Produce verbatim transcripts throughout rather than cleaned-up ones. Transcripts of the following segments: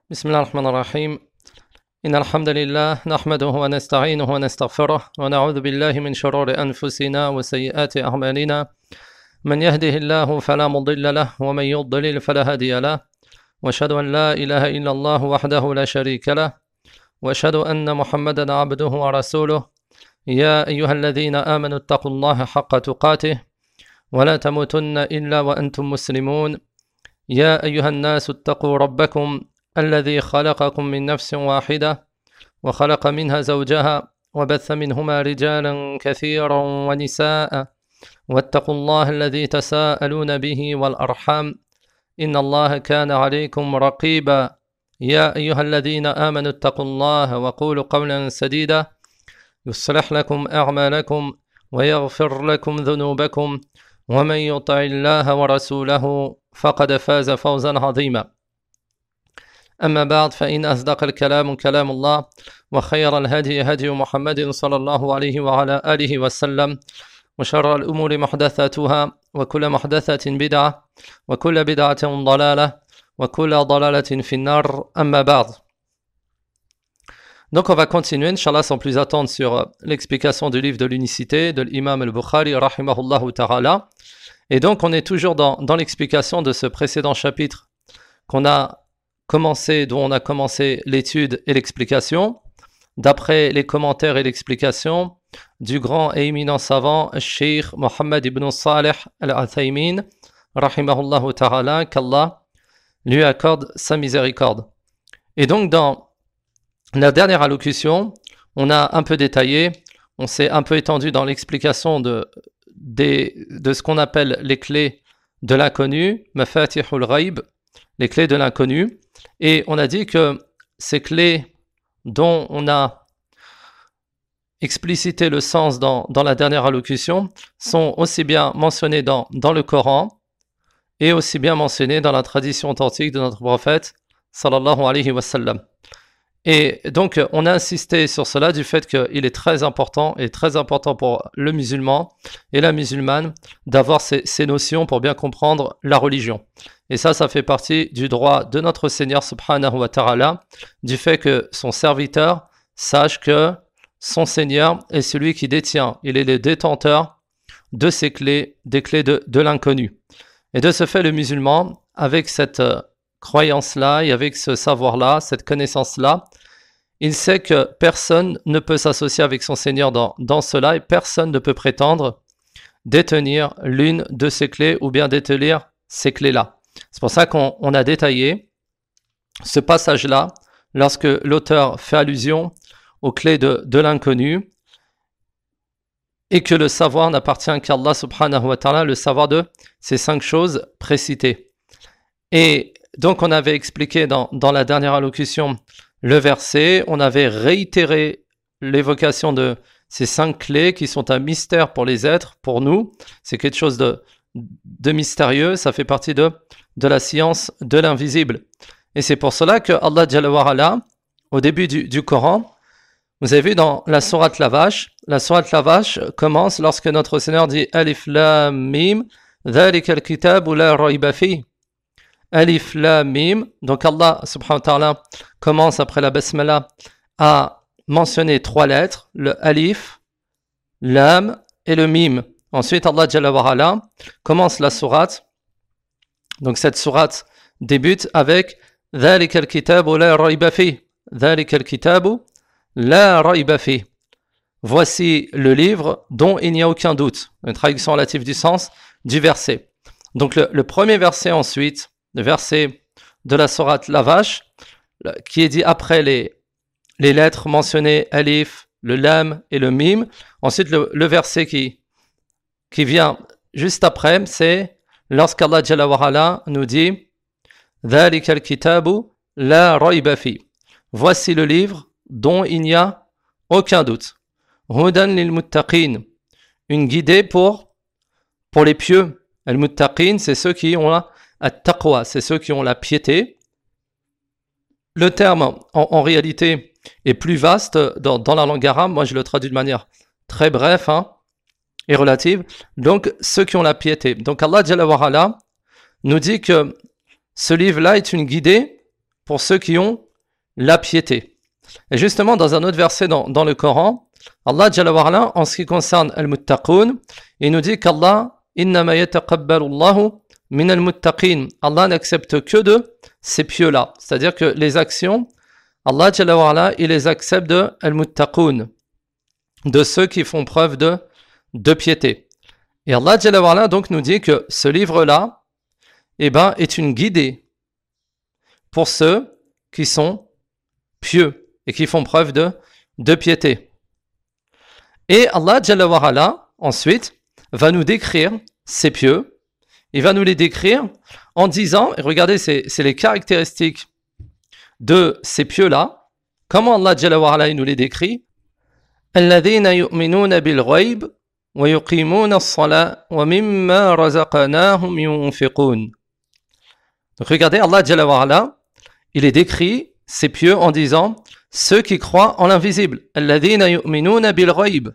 بسم الله الرحمن الرحيم إن الحمد لله نحمده ونستعينه ونستغفره ونعوذ بالله من شرور أنفسنا وسيئات أعمالنا من يهده الله فلا مضل له ومن يضلل فلا هادي له وأشهد أن لا إله إلا الله وحده لا شريك له وأشهد أن محمدا عبده ورسوله يا أيها الذين آمنوا اتقوا الله حق تقاته ولا تموتن إلا وأنتم مسلمون يا أيها الناس اتقوا ربكم الذي خلقكم من نفس واحدة وخلق منها زوجها وبث منهما رجالا كثيرا ونساء واتقوا الله الذي تساءلون به والأرحام إن الله كان عليكم رقيبا يا أيها الذين آمنوا اتقوا الله وقولوا قولا سديدا يصلح لكم أعمالكم ويغفر لكم ذنوبكم ومن يطع الله ورسوله فقد فاز فوزا عظيما أما بعد فإن أصدق الكلام كلام الله وخير الهدي هدي محمد صلى الله عليه وعلى آله وسلم وشر الأمور محدثاتها وكل محدثة بدعة وكل بدعة ضلالة وكل ضلالة في النار أما بعد. Donc on va continuer, Inch'Allah, sans plus attendre, sur l'explication du livre de l'unicité de l'imam al-Bukhari, rahimahullahu ta'ala. Et donc on est toujours dans, dans l'explication de ce précédent chapitre qu'on a commencé, dont on a commencé l'étude et l'explication, d'après les commentaires et l'explication du grand et éminent savant, Cheikh Mohammed ibn Salih al-Uthaymin, rahimahullahu ta'ala, qu'Allah lui accorde sa miséricorde. Et donc dans la dernière allocution, on a un peu détaillé, on s'est un peu étendu dans l'explication de, des, de ce qu'on appelle les clés de l'inconnu, mafatihul ghaib, les clés de l'inconnu. Et on a dit que ces clés dont on a explicité le sens dans, dans la dernière allocution sont aussi bien mentionnées dans, dans le Coran et aussi bien mentionnées dans la tradition authentique de notre prophète sallallahu alayhi wa sallam. Et donc on a insisté sur cela du fait qu'il est très important et très important pour le musulman et la musulmane d'avoir ces, ces notions pour bien comprendre la religion. Et ça, ça fait partie du droit de notre Seigneur subhanahu wa ta'ala, du fait que son serviteur sache que son Seigneur est celui qui détient, il est le détenteur de ces clés, des clés de, de l'inconnu. Et de ce fait, le musulman, avec cette euh, croyance-là et avec ce savoir-là, cette connaissance-là, il sait que personne ne peut s'associer avec son Seigneur dans, dans cela et personne ne peut prétendre détenir l'une de ces clés ou bien détenir ces clés-là. C'est pour ça qu'on on a détaillé ce passage-là lorsque l'auteur fait allusion aux clés de, de l'inconnu et que le savoir n'appartient qu'à Allah subhanahu wa ta'ala, le savoir de ces cinq choses précitées. Et donc on avait expliqué dans, dans la dernière allocution le verset, on avait réitéré l'évocation de ces cinq clés qui sont un mystère pour les êtres, pour nous, c'est quelque chose de, de mystérieux, ça fait partie de, de la science de l'invisible. Et c'est pour cela que Allah Jalla wa Ala, au début du, du Coran, vous avez vu dans la sourate la vache, la sourate la vache commence lorsque notre Seigneur dit Alif Lam Mim, Dhalika al-kitab la rayba fi. Alif Lam Mim, donc Allah subhanahu wa ta'ala commence après la basmala à mentionner trois lettres, le Alif, Lam et le Mim. Ensuite Allah Jalla wa Ala commence la sourate, donc cette sourate débute avec Dhalika al-kitabu la rayba fi. Dhalika al-kitabu la rayba fi. Voici le livre dont il n'y a aucun doute. Une traduction relative du sens du verset. Donc le, le premier verset ensuite, le verset de la sourate la vache, qui est dit après les, les lettres mentionnées Alif, le Lam et le Mim. Ensuite le, le verset qui, qui vient juste après, c'est lorsqu'Allah Jalla wa Ala nous dit Dhalika al-kitabu la rayba fi. Voici le livre dont il n'y a aucun doute. Hudan lil muttaqin. Une guidée pour, pour les pieux. Al-muttaqin, c'est ceux qui ont la at-taqwa, c'est ceux qui ont la piété. Le terme, en, en réalité, est plus vaste dans, dans la langue arabe. Moi, je le traduis de manière très brève hein, et relative. Donc, ceux qui ont la piété. Donc, Allah Jalla wa Ala nous dit que ce livre-là est une guidée pour ceux qui ont la piété. Et justement, dans un autre verset dans, dans le Coran, Allah Jalla wa Ala, en ce qui concerne al-muttaqoun, il nous dit qu'Allah, innama yataqabbalu Allahu min al-muttaqin. Allah n'accepte que de ces pieux-là. C'est-à-dire que les actions, Allah Jalla wa Ala, il les accepte de al-muttaqoun, de ceux qui font preuve de, de piété. Et Allah Jalla wa Ala donc nous dit que ce livre-là, eh ben, est une guidée pour ceux qui sont pieux et qui font preuve de, de piété. Et Allah Jalla wa Ala, ensuite, va nous décrire ces pieux. Il va nous les décrire en disant, et regardez, c'est, c'est les caractéristiques de ces pieux-là. Comment Allah Jalla wa Ala il nous les décrit? Alladhina yu'minuna bil ghayb wa yuqimuna as-salat wa mimma razaqnahum yunfiqun. Donc regardez, Allah Jalla wa Ala, il est décrit, ces pieux, en disant ceux qui croient en l'invisible. Alladhina yu'minuna bil ghayb.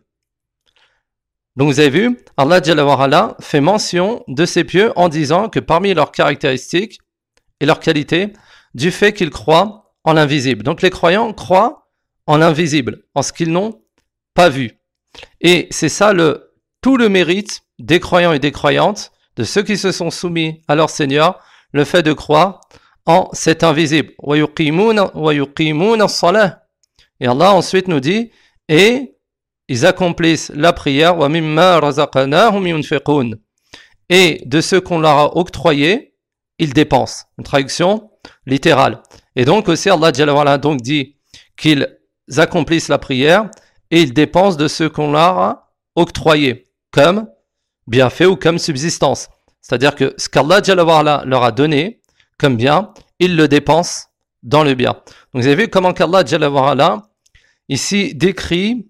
Donc vous avez vu, Allah Jalla wa Ala fait mention de ces pieux en disant que parmi leurs caractéristiques et leurs qualités, du fait qu'ils croient en l'invisible. Donc les croyants croient en l'invisible, en ce qu'ils n'ont pas vu. Et c'est ça le, tout le mérite des croyants et des croyantes, de ceux qui se sont soumis à leur Seigneur, le fait de croire en cet invisible. Wa yuqimuna wa yuqimuna as-salah. Et Allah ensuite nous dit, et ils accomplissent la prière, wa mimma razaqnahum yunfiqun. Et de ce qu'on leur a octroyé, ils dépensent. Une traduction littérale. Et donc aussi Allah Jalla wa Ala donc dit qu'ils accomplissent la prière et ils dépensent de ce qu'on leur a octroyé, comme bienfait ou comme subsistance. C'est-à-dire que ce qu'Allah Jalla wa Ala leur a donné comme bien, ils le dépensent dans le bien. Donc vous avez vu comment qu'Allah Jalla wa Ala ici décrit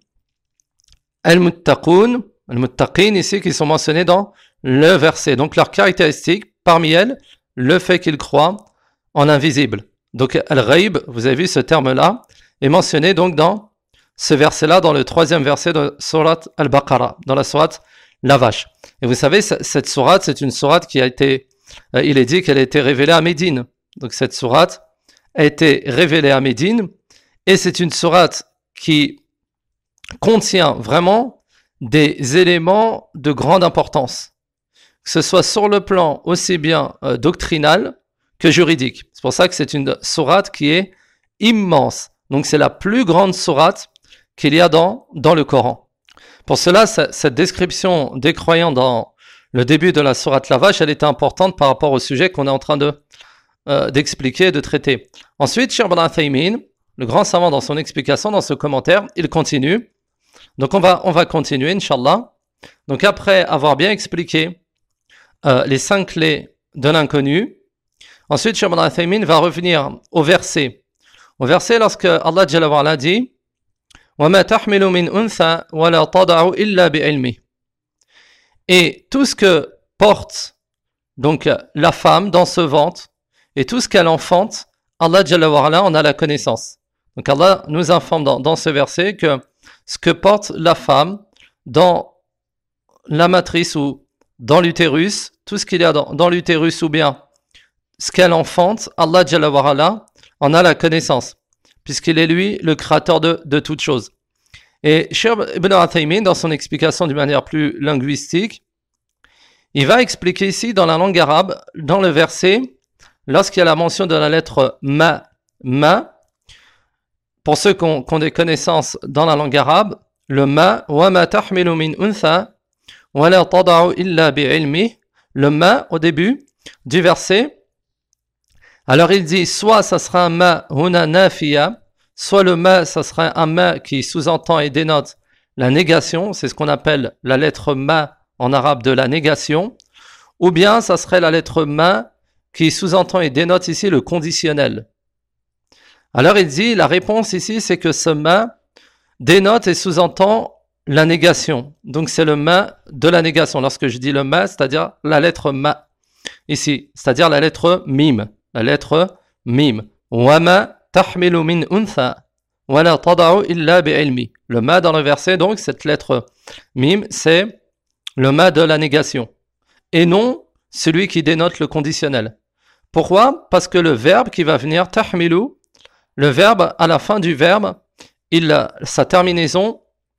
Al-Muttaqoun, Al-Muttaqin ici qui sont mentionnés dans le verset. Donc leurs caractéristiques, parmi elles, le fait qu'ils croient en invisible. Donc Al-Ghaib, vous avez vu ce terme-là, est mentionné donc dans ce verset-là, dans le troisième verset de Surat Al-Baqarah, dans la Surat La Vache. Et vous savez, cette Surat, c'est une Surat qui a été, euh, il est dit qu'elle a été révélée à Médine. Donc cette Surat a été révélée à Médine, et c'est une Surat qui contient vraiment des éléments de grande importance, que ce soit sur le plan aussi bien euh, doctrinal que juridique. C'est pour ça que c'est une sourate qui est immense. Donc c'est la plus grande sourate qu'il y a dans, dans le Coran. Pour cela, cette description des croyants dans le début de la sourate La Vache, elle était importante par rapport au sujet qu'on est en train de, euh, d'expliquer et de traiter. Ensuite, Cheikh Ibn Uthaymin, le grand savant, dans son explication, dans ce commentaire, il continue. Donc on va, on va continuer, Inch'Allah. Donc après avoir bien expliqué euh, les cinq clés de l'inconnu, ensuite Cheikh Ibn Uthaymin va revenir au verset. Au verset lorsque Allah Jalla wa Ala dit وَمَا تَحْمِلُ مِنْ أُنْثَى وَلَا تَضَعُ إِلَّا بِعِلْمِهِ. Et tout ce que porte donc la femme dans ce ventre et tout ce qu'elle enfante, Allah Jalla wa Ala en a la connaissance. Donc Allah nous informe dans, dans ce verset que ce que porte la femme dans la matrice ou dans l'utérus, tout ce qu'il y a dans, dans l'utérus ou bien ce qu'elle enfante, Allah Jalla wa Ala en a la connaissance, puisqu'il est lui le créateur de, de toutes choses. Et Cheikh Ibn Uthaymin, dans son explication d'une manière plus linguistique, il va expliquer ici dans la langue arabe, dans le verset, lorsqu'il y a la mention de la lettre ma, ma, pour ceux qui ont, qui ont des connaissances dans la langue arabe, le ma, wa ma tahmilu min untha, wa la tada'u illa bi'ilmi, le ma au début du verset. Alors il dit, soit ça sera un ma huna nafiya, soit le ma, ça sera un ma qui sous-entend et dénote la négation, c'est ce qu'on appelle la lettre ma en arabe de la négation, ou bien ça serait la lettre ma qui sous-entend et dénote ici le conditionnel. Alors il dit, la réponse ici, c'est que ce ma dénote et sous-entend la négation. Donc c'est le ma de la négation. Lorsque je dis le ma, c'est-à-dire la lettre ma, ici, c'est-à-dire la lettre mim, la lettre mim. Wama tahmilu min untha, wala tada'u illa bi'ilmi. Le ma dans le verset, donc cette lettre mim, c'est le ma de la négation. Et non celui qui dénote le conditionnel. Pourquoi? Parce que le verbe qui va venir, tahmilu, le verbe, à la fin du verbe, il, sa terminaison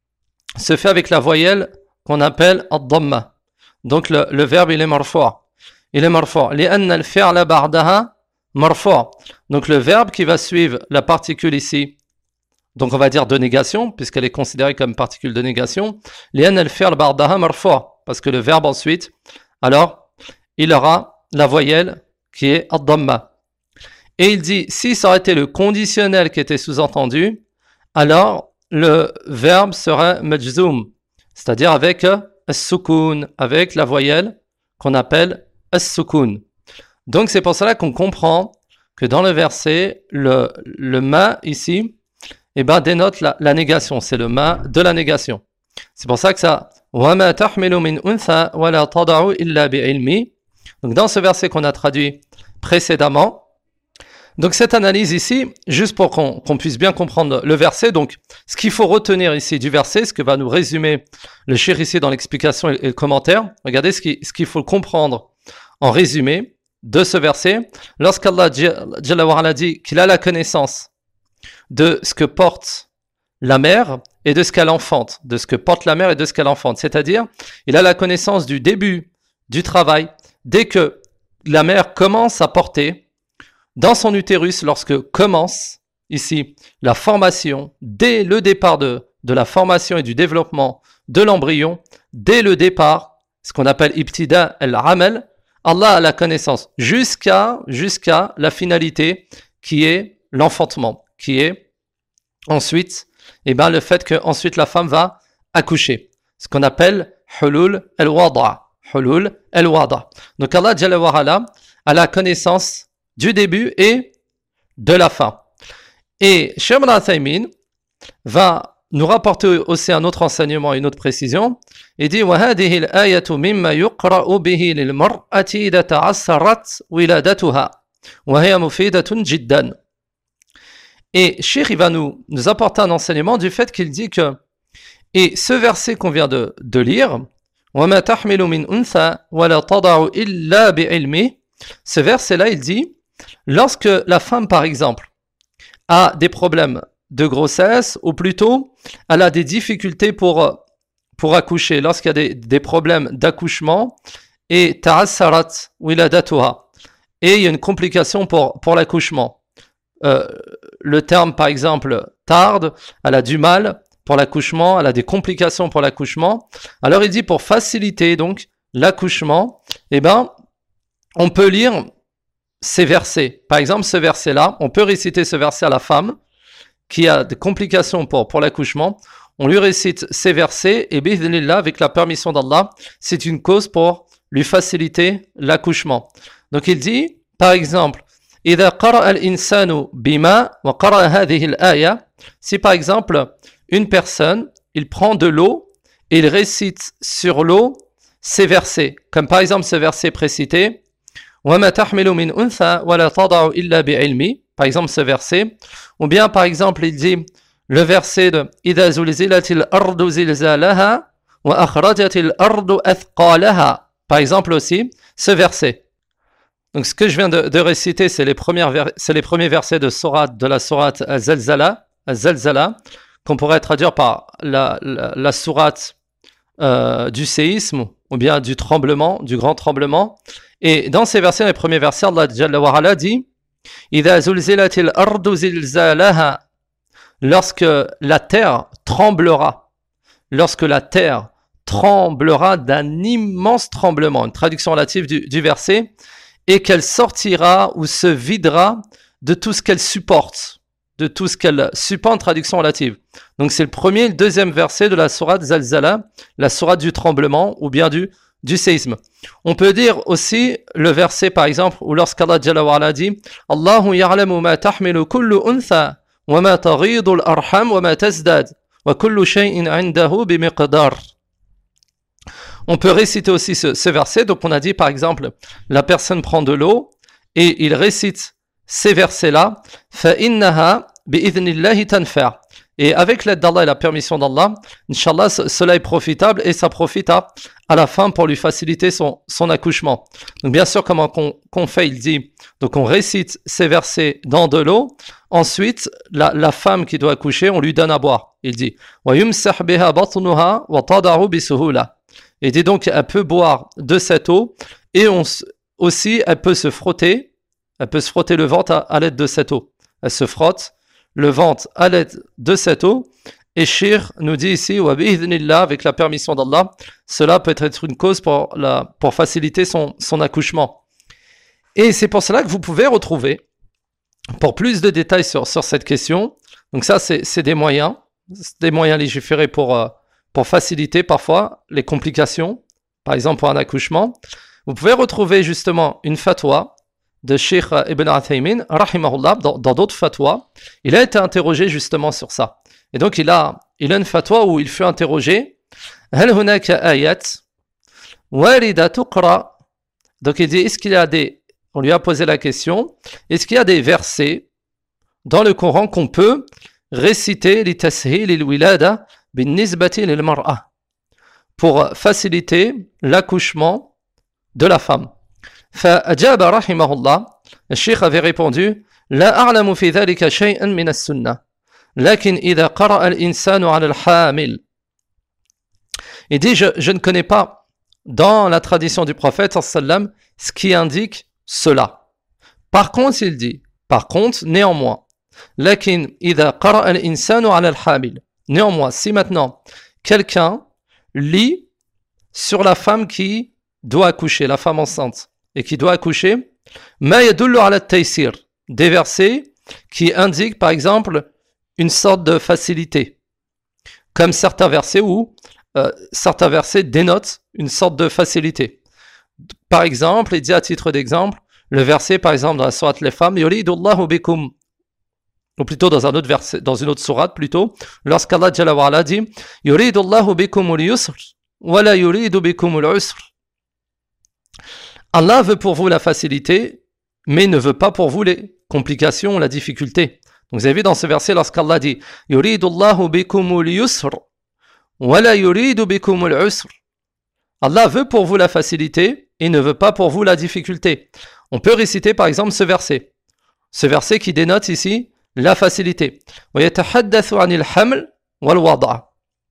se fait avec la voyelle qu'on appelle ad-dhamma. Donc le, le verbe, il est marfu'. Il est marfu'. لأن الفعل بعدها مرفوع. Donc le verbe qui va suivre la particule ici, donc on va dire de négation, puisqu'elle est considérée comme particule de négation. لأن الفعل بعدها مرفوع. Parce que le verbe ensuite, alors, il aura la voyelle qui est ad-dhamma. Et il dit, si ça aurait été le conditionnel qui était sous-entendu, alors le verbe serait majzoum, c'est-à-dire avec as-sukun, avec la voyelle qu'on appelle as-sukun. Donc c'est pour cela qu'on comprend que dans le verset, le, le ma ici, eh ben, dénote la, la négation, c'est le ma de la négation. C'est pour ça que ça, وَمَا تَحْمِلُ مِنْ أُنْثَى وَلَا تَضَعُ إِلَّا بِعِلْمِ. Donc dans ce verset qu'on a traduit précédemment, donc cette analyse ici, juste pour qu'on qu'on puisse bien comprendre le verset, donc ce qu'il faut retenir ici du verset, ce que va nous résumer le cheikh ici dans l'explication et, et le commentaire, regardez ce qu'il ce qu'il faut comprendre en résumé de ce verset. Lorsqu'Allah Jalla wa Ala dit qu'il a la connaissance de ce que porte la mère et de ce qu'elle enfante, de ce que porte la mère et de ce qu'elle enfante, c'est-à-dire il a la connaissance du début du travail, dès que la mère commence à porter dans son utérus, lorsque commence ici la formation, dès le départ de, de la formation et du développement de l'embryon, dès le départ, ce qu'on appelle ibtida al-amal, Allah a la connaissance jusqu'à jusqu'à la finalité qui est l'enfantement, qui est ensuite eh ben, le fait que ensuite la femme va accoucher, ce qu'on appelle hulul al-wada'. Hulul al-wada'. Donc Allah Jalla wa Ala a la connaissance du début et de la fin. Et Cheikh Ibn Uthaymin va nous rapporter aussi un autre enseignement et une autre précision. Il dit وَهَذِهِ الْآيَةُ مِمَّا يُقْرَأُ بِهِ لِلْمَرْأَةِ إِذَا تَعَسَّرَتْ وِلَادَتُهَا وَهِيَ مُفِيدَةٌ جِدًّا. Et Cheikh il va nous, nous apporter un enseignement du fait qu'il dit que, et ce verset qu'on vient de, de lire, وَمَا تَحْمِلُ مِنْ أُنْثَى وَلَا تَضَعُ إِلَّا بِعِلْمِهِ, ce verset-là, il dit, lorsque la femme, par exemple, a des problèmes de grossesse, ou plutôt, elle a des difficultés pour, pour accoucher, lorsqu'il y a des, des problèmes d'accouchement, et ta'assarat wiladatuha, et il y a une complication pour, pour l'accouchement. Euh, le terme, par exemple, tarde, elle a du mal pour l'accouchement, elle a des complications pour l'accouchement. Alors il dit, pour faciliter donc l'accouchement, eh ben, on peut lire ces versets. Par exemple, ce verset-là, on peut réciter ce verset à la femme qui a des complications pour, pour l'accouchement. On lui récite ces versets et bi'idhnillah, avec la permission d'Allah, c'est une cause pour lui faciliter l'accouchement. Donc il dit, par exemple, إذا قرأ الإنسان بما وقرأ هذه الآية, si par exemple une personne, il prend de l'eau et il récite sur l'eau ces versets, comme par exemple ce verset précité, وَمَا تَحْمِلُ مِنْ أُنْثَى وَلَا تَضَعُ إِلَّا بِعِلْمِ, par exemple ce verset, ou bien par exemple il dit le verset de إِذَا زُلْزِلَتِ الْأَرْضُ زِلْزَالَهَا وَأَخْرَجَتِ الْأَرْضُ أَثْقَالَهَا, par exemple aussi ce verset. Donc ce que je viens de, de réciter, c'est les, premières ver- c'est les premiers versets de, sourate, de la sourate Az-Zalzala, Az-Zalzala, qu'on pourrait traduire par la, la, la sourate euh, du séisme, ou bien du tremblement, du grand tremblement. Et dans ces versets, les premiers versets, Allah Jalla wa Ala dit إِذَا زُلْزِلَتِ الْأَرْضُ زِلْزَالَهَا, lorsque la terre tremblera, lorsque la terre tremblera d'un immense tremblement, une traduction relative du, du verset, et qu'elle sortira ou se videra de tout ce qu'elle supporte, de tout ce qu'elle supporte, traduction relative. Donc c'est le premier et le deuxième verset de la sourate Zalzala, la sourate du tremblement ou bien du, du séisme. On peut dire aussi le verset par exemple où lorsqu'Allah Jalla wa Ala dit Allahu ya'lamu ma tahmilu kullu untha wa ma taghidu al-arham wa ma tazdad wa kullu shay'in 'indahu bimiqdar. On peut réciter aussi ce, ce verset. Donc on a dit par exemple, la personne prend de l'eau et il récite ces versets-là. فَإِنَّهَا بِإِذْنِ اللَّهِ تَنْفَعُ. Et avec l'aide d'Allah et la permission d'Allah, Inch'Allah, cela est profitable et ça profite à, à la femme pour lui faciliter son, son accouchement. Donc bien sûr, comment qu'on, qu'on fait, il dit, donc on récite ces versets dans de l'eau. Ensuite, la, la femme qui doit accoucher, on lui donne à boire. Il dit, وَيُمْسَحْ بِهَا بَطْنُهَا وَتَضَعُ بِسُهُولَةٍ. Il dit donc, elle peut boire de cette eau et on, aussi, elle peut se frotter, elle peut se frotter le ventre à, à l'aide de cette eau. Elle se frotte le ventre à l'aide de cette eau. Et Shir nous dit ici, avec la permission d'Allah, cela peut être une cause pour, la, pour faciliter son, son accouchement. Et c'est pour cela que vous pouvez retrouver, pour plus de détails sur, sur cette question, donc ça c'est, c'est des moyens, c'est des moyens légiférés pour, euh, pour faciliter parfois les complications, par exemple pour un accouchement. Vous pouvez retrouver justement une fatwa de Sheikh Ibn Uthaymin, rahimahullah, dans, dans d'autres fatwas. Il a été interrogé justement sur ça. Et donc il a, il a une fatwa où il fut interrogé. Hal hunaka ayat warida tuqra. Donc il dit, est-ce qu'il y a des, on lui a posé la question, est-ce qu'il y a des versets dans le Coran qu'on peut réciter li tashil al wilada bin nisbati lil mar'a, pour faciliter l'accouchement de la femme. فأجاب رحمه الله, الشيخ avait répondu, لا أعلم في ذلك شيئا من السنة لكن إذا قرأ الإنسان على الحامل. Il dit, je, je ne connais pas dans la tradition du prophète sallam ce qui indique cela. Par contre, il dit, par contre, néanmoins, لكن إذا قرأ الإنسان على الحامل. Néanmoins, si maintenant quelqu'un lit sur la femme qui doit accoucher, la femme enceinte, et qui doit accoucher, ma yadullu ala taysir, des versets qui indiquent par exemple une sorte de facilité, comme certains versets où euh, certains versets dénotent une sorte de facilité. Par exemple, il dit à titre d'exemple, le verset par exemple dans la sourate les femmes, yuridullahu bikum, ou plutôt dans un autre verset, dans une autre sourate plutôt, lorsqu'Allah Jalla wa Ala dit, yuridullahu bikumul yusr, wa la yuridu bikumul usr. Allah veut pour vous la facilité, mais ne veut pas pour vous les complications, la difficulté. Donc vous avez vu dans ce verset, lorsqu'Allah dit « Yuridullahu bikumul yusr, wa la yuridu bikumul usr » Allah veut pour vous la facilité et ne veut pas pour vous la difficulté. On peut réciter par exemple ce verset. Ce verset qui dénote ici la facilité. « Wa yatahaddathu anil haml wal wada »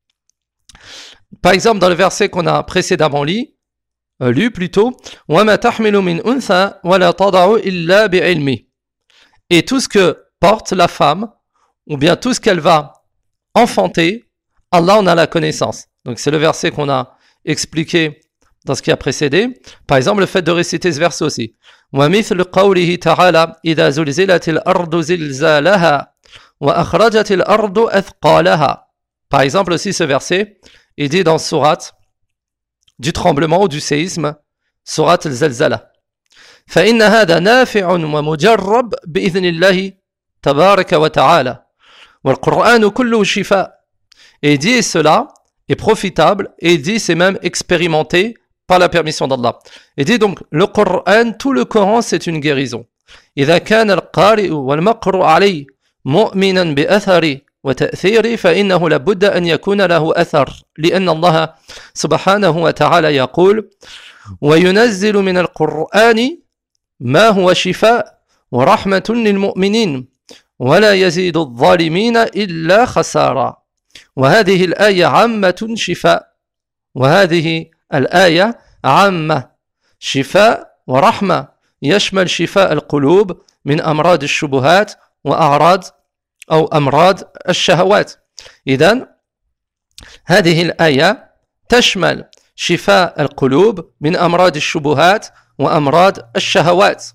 Par exemple, dans le verset qu'on a précédemment lu, Euh, lu plutôt, وَمَا تَحْمِلُ مِنْ أُنْثَى وَلَا تَضَعُ إِلَّا بِعِلْمِ. Et tout ce que porte la femme, ou bien tout ce qu'elle va enfanter, Allah en a la connaissance. Donc c'est le verset qu'on a expliqué dans ce qui a précédé. Par exemple, le fait de réciter ce verset aussi. وَمِثْلُ قَوْلِهِ تَعَالَى إِذَا زُلْزِلَتِ الْأَرْضُ زِلْزَالَهَا وَأَخْرَجَتِ الْأَرْضُ أَثْقَالَهَا. Par exemple aussi ce verset, il dit dans sourate du tremblement ou du séisme, surat al-Zalzala. فإن هذا نافع ومجرب بإذن الله تبارك وتعالى والقرآن كله شفاء. Et il dit cela est profitable et il dit c'est même expérimenté par la permission d'Allah. Il dit donc le Coran, tout le Coran c'est une guérison. إذا كان القارئ والمقروء عليه مؤمنا بأثره وتأثيره فإنه لابد أن يكون له أثر لأن الله سبحانه وتعالى يقول وينزل من القرآن ما هو شفاء ورحمة للمؤمنين ولا يزيد الظالمين إلا خسارا. وهذه الآية عامة شفاء وهذه الآية عامة شفاء ورحمة يشمل شفاء القلوب من أمراض الشبهات وأعراض أو أمراض الشهوات. إذن هذه الآية تشمل شفاء القلوب من أمراض الشبهات وأمراض الشهوات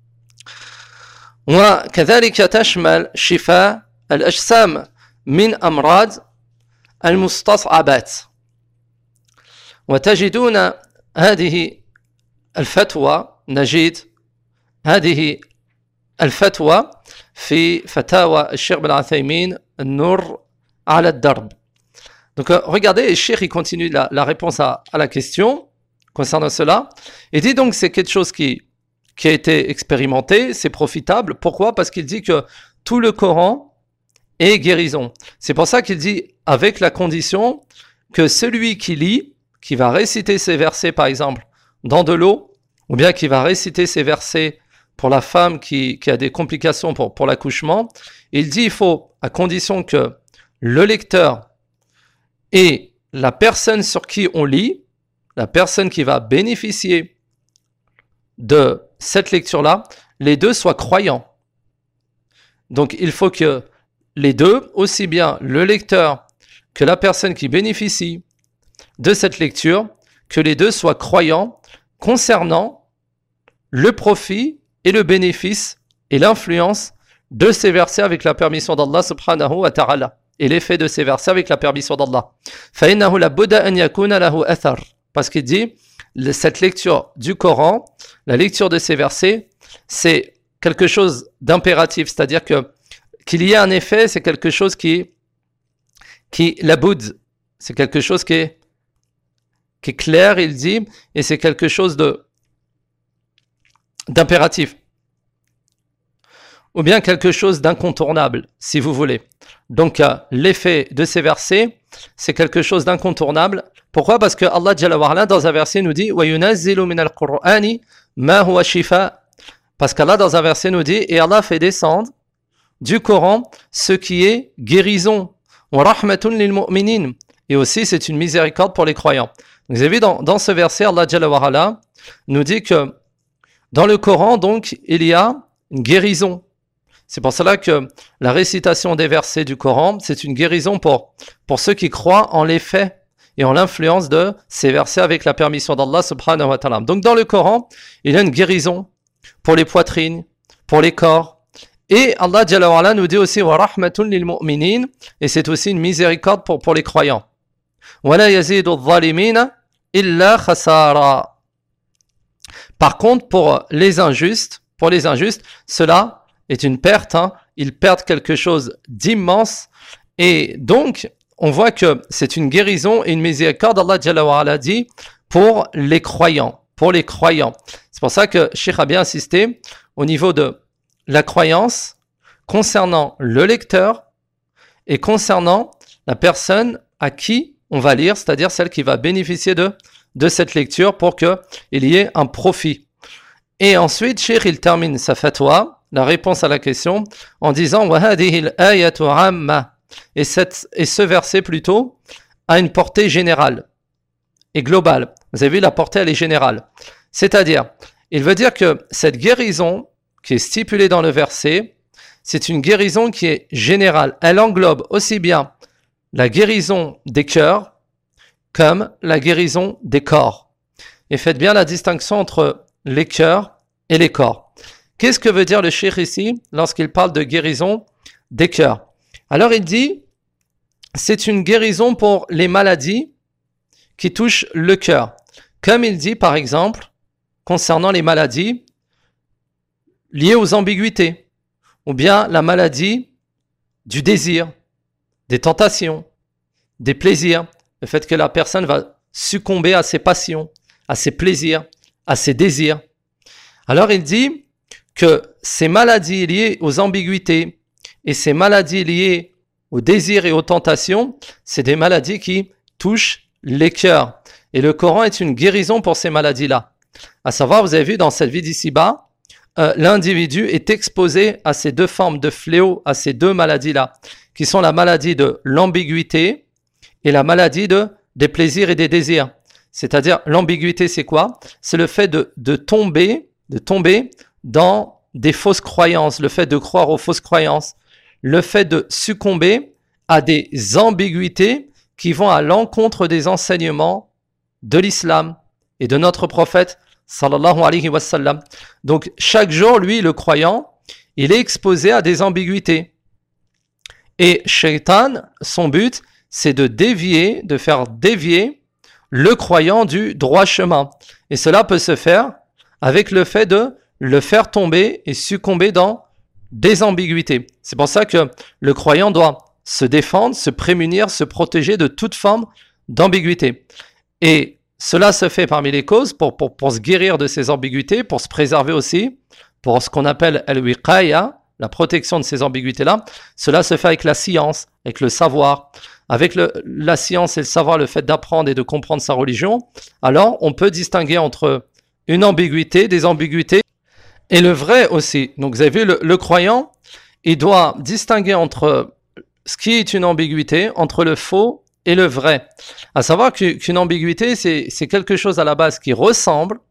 وكذلك تشمل شفاء الأجسام من أمراض المستصعبات. وتجدون هذه الفتوى نجد هذه الفتوى في فتاوى الشيخ بن عثيمين النور على الدرب. Donc euh, regardez, le Cheikh il continue la, la réponse à, à la question concernant cela. Il dit donc c'est quelque chose qui, qui a été expérimenté, c'est profitable. Pourquoi ? Parce qu'il dit que tout le Coran et guérison. C'est pour ça qu'il dit avec la condition que celui qui lit, qui va réciter ces versets par exemple dans de l'eau, ou bien qui va réciter ces versets pour la femme qui, qui a des complications pour, pour l'accouchement, il dit il faut, à condition que le lecteur et la personne sur qui on lit, la personne qui va bénéficier de cette lecture-là, les deux soient croyants. Donc il faut que les deux, aussi bien le lecteur que la personne qui bénéficie de cette lecture, que les deux soient croyants concernant le profit et le bénéfice et l'influence de ces versets avec la permission d'Allah subhanahu wa ta'ala et l'effet de ces versets avec la permission d'Allah. فَإِنَّهُ لَبُدَّ أَنْ يَكُونَ لَهُ أَثَرٌ. Parce qu'il dit, cette lecture du Coran, la lecture de ces versets, c'est quelque chose d'impératif, c'est-à-dire que qu'il y ait un effet, c'est quelque chose qui, qui la boude, c'est quelque chose qui est, qui est clair, il dit, et c'est quelque chose de d'impératif, ou bien quelque chose d'incontournable, si vous voulez. Donc, euh, l'effet de ces versets, c'est quelque chose d'incontournable. Pourquoi ? Parce que Allah Jalla wa Ala, dans un verset, nous dit « وَيُنَزِّلُ مِنَ الْقُرْآنِ مَا هُوَ شِفَاءٌ » Parce qu'Allah, dans un verset, nous dit « Et Allah fait descendre du Coran ce qui est guérison. وَرَحْمَةٌ لِلْمُؤْمِنِينَ » Et aussi, c'est une miséricorde pour les croyants. Vous avez vu, dans, dans ce verset, Allah Jalla wa Ala nous dit que dans le Coran, donc, il y a une guérison. C'est pour cela que la récitation des versets du Coran, c'est une guérison pour, pour ceux qui croient en l'effet et en l'influence de ces versets avec la permission d'Allah subhanahu wa ta'ala. Donc dans le Coran, il y a une guérison pour les poitrines, pour les corps. Et Allah Jalla wa Ala nous dit aussi wa rahmatun lil mu'minin, et c'est aussi une miséricorde pour, pour les croyants. Wa la yazidu adh-dhalimina illa khasara. Par contre, pour les injustes, pour les injustes, cela est une perte, hein. Ils perdent quelque chose d'immense, et donc on voit que c'est une guérison et une miséricorde, Allah Jalla wa Ala dit, pour les croyants, pour les croyants. C'est pour ça que Cheikh a bien insisté au niveau de la croyance concernant le lecteur et concernant la personne à qui on va lire, c'est-à-dire celle qui va bénéficier de, de cette lecture pour qu'il y ait un profit. Et ensuite, Cheikh il termine sa fatwa, la réponse à la question, en disant وَهَذِهِ الْآيَةُ عَامَّةٌ. Et, cette, et ce verset plutôt a une portée générale et globale. Vous avez vu, la portée elle est générale. C'est-à-dire, il veut dire que cette guérison qui est stipulée dans le verset, c'est une guérison qui est générale. Elle englobe aussi bien la guérison des cœurs comme la guérison des corps. Et faites bien la distinction entre les cœurs et les corps. Qu'est-ce que veut dire le cheikh ici lorsqu'il parle de guérison des cœurs? Alors il dit, c'est une guérison pour les maladies qui touchent le cœur. Comme il dit par exemple, concernant les maladies liées aux ambiguïtés, ou bien la maladie du désir, des tentations, des plaisirs, le fait que la personne va succomber à ses passions, à ses plaisirs, à ses désirs. Alors il dit que ces maladies liées aux ambiguïtés et ces maladies liées aux désirs et aux tentations, c'est des maladies qui touchent les cœurs. Et le Coran est une guérison pour ces maladies-là. À savoir, vous avez vu dans cette vie d'ici-bas, euh, l'individu est exposé à ces deux formes de fléaux, à ces deux maladies-là, qui sont la maladie de l'ambiguïté et la maladie de, des plaisirs et des désirs. C'est-à-dire, l'ambiguïté, c'est quoi? C'est le fait de, de tomber, de tomber dans des fausses croyances, le fait de croire aux fausses croyances, le fait de succomber à des ambiguïtés qui vont à l'encontre des enseignements de l'islam et de notre prophète sallallahu alayhi wa sallam. Donc chaque jour, lui, le croyant, il est exposé à des ambiguïtés. Et Shaitan, son but, c'est de dévier, de faire dévier le croyant du droit chemin. Et cela peut se faire avec le fait de le faire tomber et succomber dans des ambiguïtés. C'est pour ça que le croyant doit se défendre, se prémunir, se protéger de toute forme d'ambiguïté. Et cela se fait parmi les causes pour, pour, pour se guérir de ces ambiguïtés, pour se préserver aussi, pour ce qu'on appelle al-wiqaya, la protection de ces ambiguïtés-là, cela se fait avec la science, avec le savoir, avec le, la science et le savoir, le fait d'apprendre et de comprendre sa religion. Alors, on peut distinguer entre une ambiguïté, des ambiguïtés, et le vrai aussi. Donc, vous avez vu, le, le croyant, il doit distinguer entre ce qui est une ambiguïté, entre le faux et le vrai. À savoir qu'une ambiguïté, c'est, c'est quelque chose à la base qui ressemble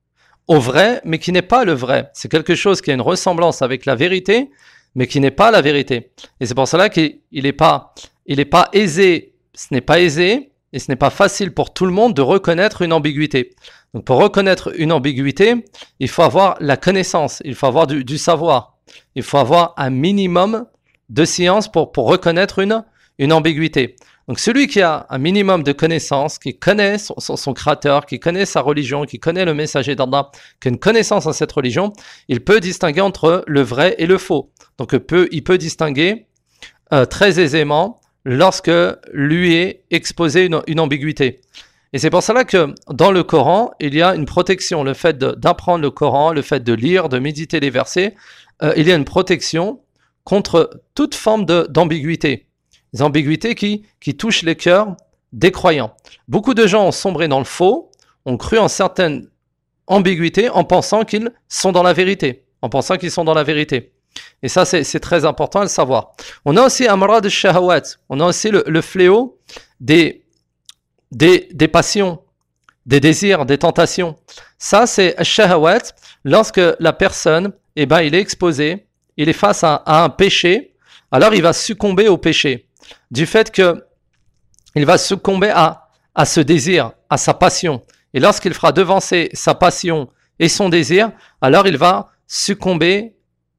au vrai, mais qui n'est pas le vrai. C'est quelque chose qui a une ressemblance avec la vérité, mais qui n'est pas la vérité. Et c'est pour cela qu'il n'est pas, il est pas aisé, ce n'est pas aisé, et ce n'est pas facile pour tout le monde de reconnaître une ambiguïté. Donc pour reconnaître une ambiguïté, il faut avoir la connaissance, il faut avoir du, du savoir, il faut avoir un minimum de science pour, pour reconnaître une, une ambiguïté. Donc celui qui a un minimum de connaissances, qui connaît son, son, son créateur, qui connaît sa religion, qui connaît le messager d'Allah, qui a une connaissance en cette religion, il peut distinguer entre le vrai et le faux. Donc il peut, il peut distinguer euh, très aisément lorsque lui est exposé une, une ambiguïté. Et c'est pour cela que dans le Coran, il y a une protection. Le fait de, d'apprendre le Coran, le fait de lire, de méditer les versets, euh, il y a une protection contre toute forme de, d'ambiguïté. Des ambiguïtés qui, qui touchent les cœurs des croyants. Beaucoup de gens ont sombré dans le faux, ont cru en certaines ambiguïtés en pensant qu'ils sont dans la vérité, en pensant qu'ils sont dans la vérité. Et ça, c'est, c'est très important à le savoir. On a aussi amrad al-shahawat, on a aussi le, le fléau des, des, des passions, des désirs, des tentations. Ça, c'est al-shahawat, lorsque la personne, eh ben, il est exposé, il est face à, à un péché, alors il va succomber au péché. Du fait que il va succomber à, à ce désir, à sa passion. Et lorsqu'il fera devancer sa passion et son désir, alors il va succomber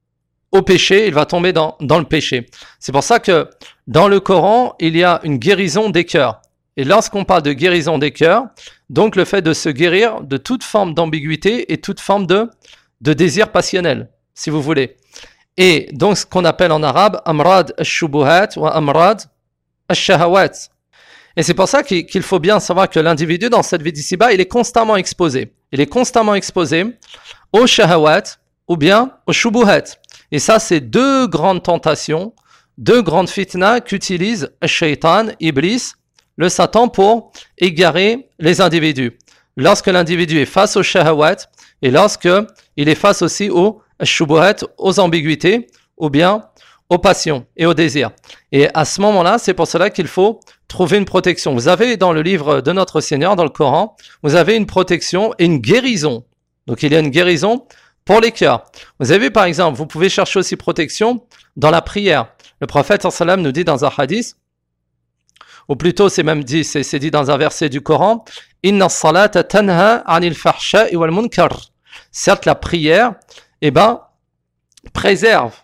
au péché, il va tomber dans, dans le péché. C'est pour ça que dans le Coran, il y a une guérison des cœurs. Et lorsqu'on parle de guérison des cœurs, donc le fait de se guérir de toute forme d'ambiguïté et toute forme de, de désir passionnel, si vous voulez. Et donc ce qu'on appelle en arabe amrad al-shubuhat ou amrad al-shahawat. Et c'est pour ça qu'il faut bien savoir que l'individu dans cette vie d'ici-bas, il est constamment exposé. Il est constamment exposé au shahawat ou bien au shubuhat. Et ça, c'est deux grandes tentations, deux grandes fitnas qu'utilise le shaitan, Iblis, le Satan, pour égarer les individus. Lorsque l'individu est face au shahawat et lorsque il est face aussi au shubuhat, aux ambiguïtés ou bien aux passions et aux désirs. Et à ce moment-là, c'est pour cela qu'il faut trouver une protection. Vous avez dans le livre de notre Seigneur, dans le Coran, vous avez une protection et une guérison. Donc il y a une guérison pour les cœurs. Vous avez par exemple, vous pouvez chercher aussi protection dans la prière. Le prophète sallallahu alayhi wa sallam nous dit dans un hadith, ou plutôt c'est même dit, c'est, c'est dit dans un verset du Coran, Inna as-salata tanha anil fahsha'i wal munkar. Certes, la prière, eh ben, préserve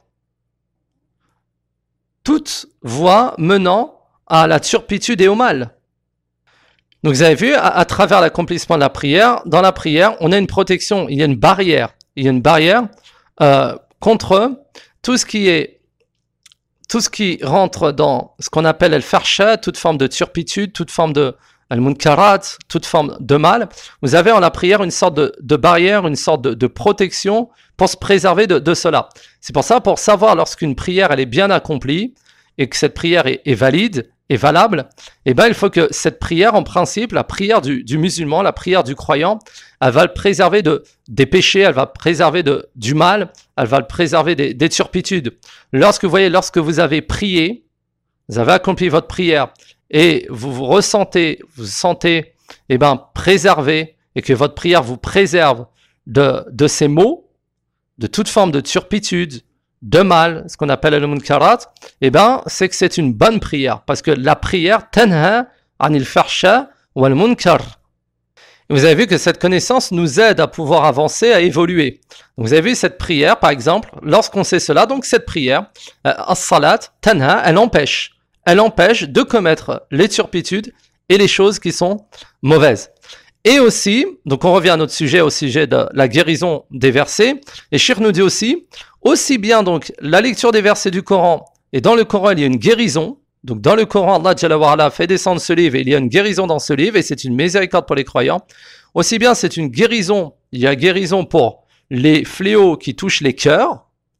toute voie menant à la turpitude et au mal. Donc vous avez vu, à, à travers l'accomplissement de la prière, dans la prière, on a une protection, il y a une barrière, il y a une barrière euh, contre tout ce qui est, tout ce qui rentre dans ce qu'on appelle al-farsha, toute forme de turpitude, toute forme de al-munkarat, toute forme de mal. Vous avez en la prière une sorte de, de barrière, une sorte de, de protection pour se préserver de, de cela. C'est pour ça, pour savoir lorsqu'une prière elle est bien accomplie et que cette prière est, est valide, est valable, eh ben il faut que cette prière, en principe, la prière du, du musulman, la prière du croyant, elle va le préserver de, des péchés, elle va le préserver de, du mal, elle va le préserver des, des turpitudes. Lorsque vous voyez, lorsque vous avez prié, vous avez accompli votre prière et vous vous ressentez, vous sentez, eh ben, préservé et que votre prière vous préserve de, de ces maux, de toute forme de turpitude, de mal, ce qu'on appelle le munkarat, eh ben, c'est que c'est une bonne prière. Parce que la prière, tanha anil farsha wal munkar. Et vous avez vu que cette connaissance nous aide à pouvoir avancer, à évoluer. Donc vous avez vu cette prière, par exemple, lorsqu'on sait cela, donc cette prière, euh, as-salat, tanha, elle empêche. Elle empêche de commettre les turpitudes et les choses qui sont mauvaises. Et aussi, donc on revient à notre sujet, au sujet de la guérison des versets, et Cheikh nous dit aussi, aussi bien donc la lecture des versets du Coran, et dans le Coran il y a une guérison, donc dans le Coran Allah Jalla wa Ala fait descendre ce livre, et il y a une guérison dans ce livre, et c'est une miséricorde pour les croyants, aussi bien c'est une guérison, il y a guérison pour les fléaux qui touchent les cœurs,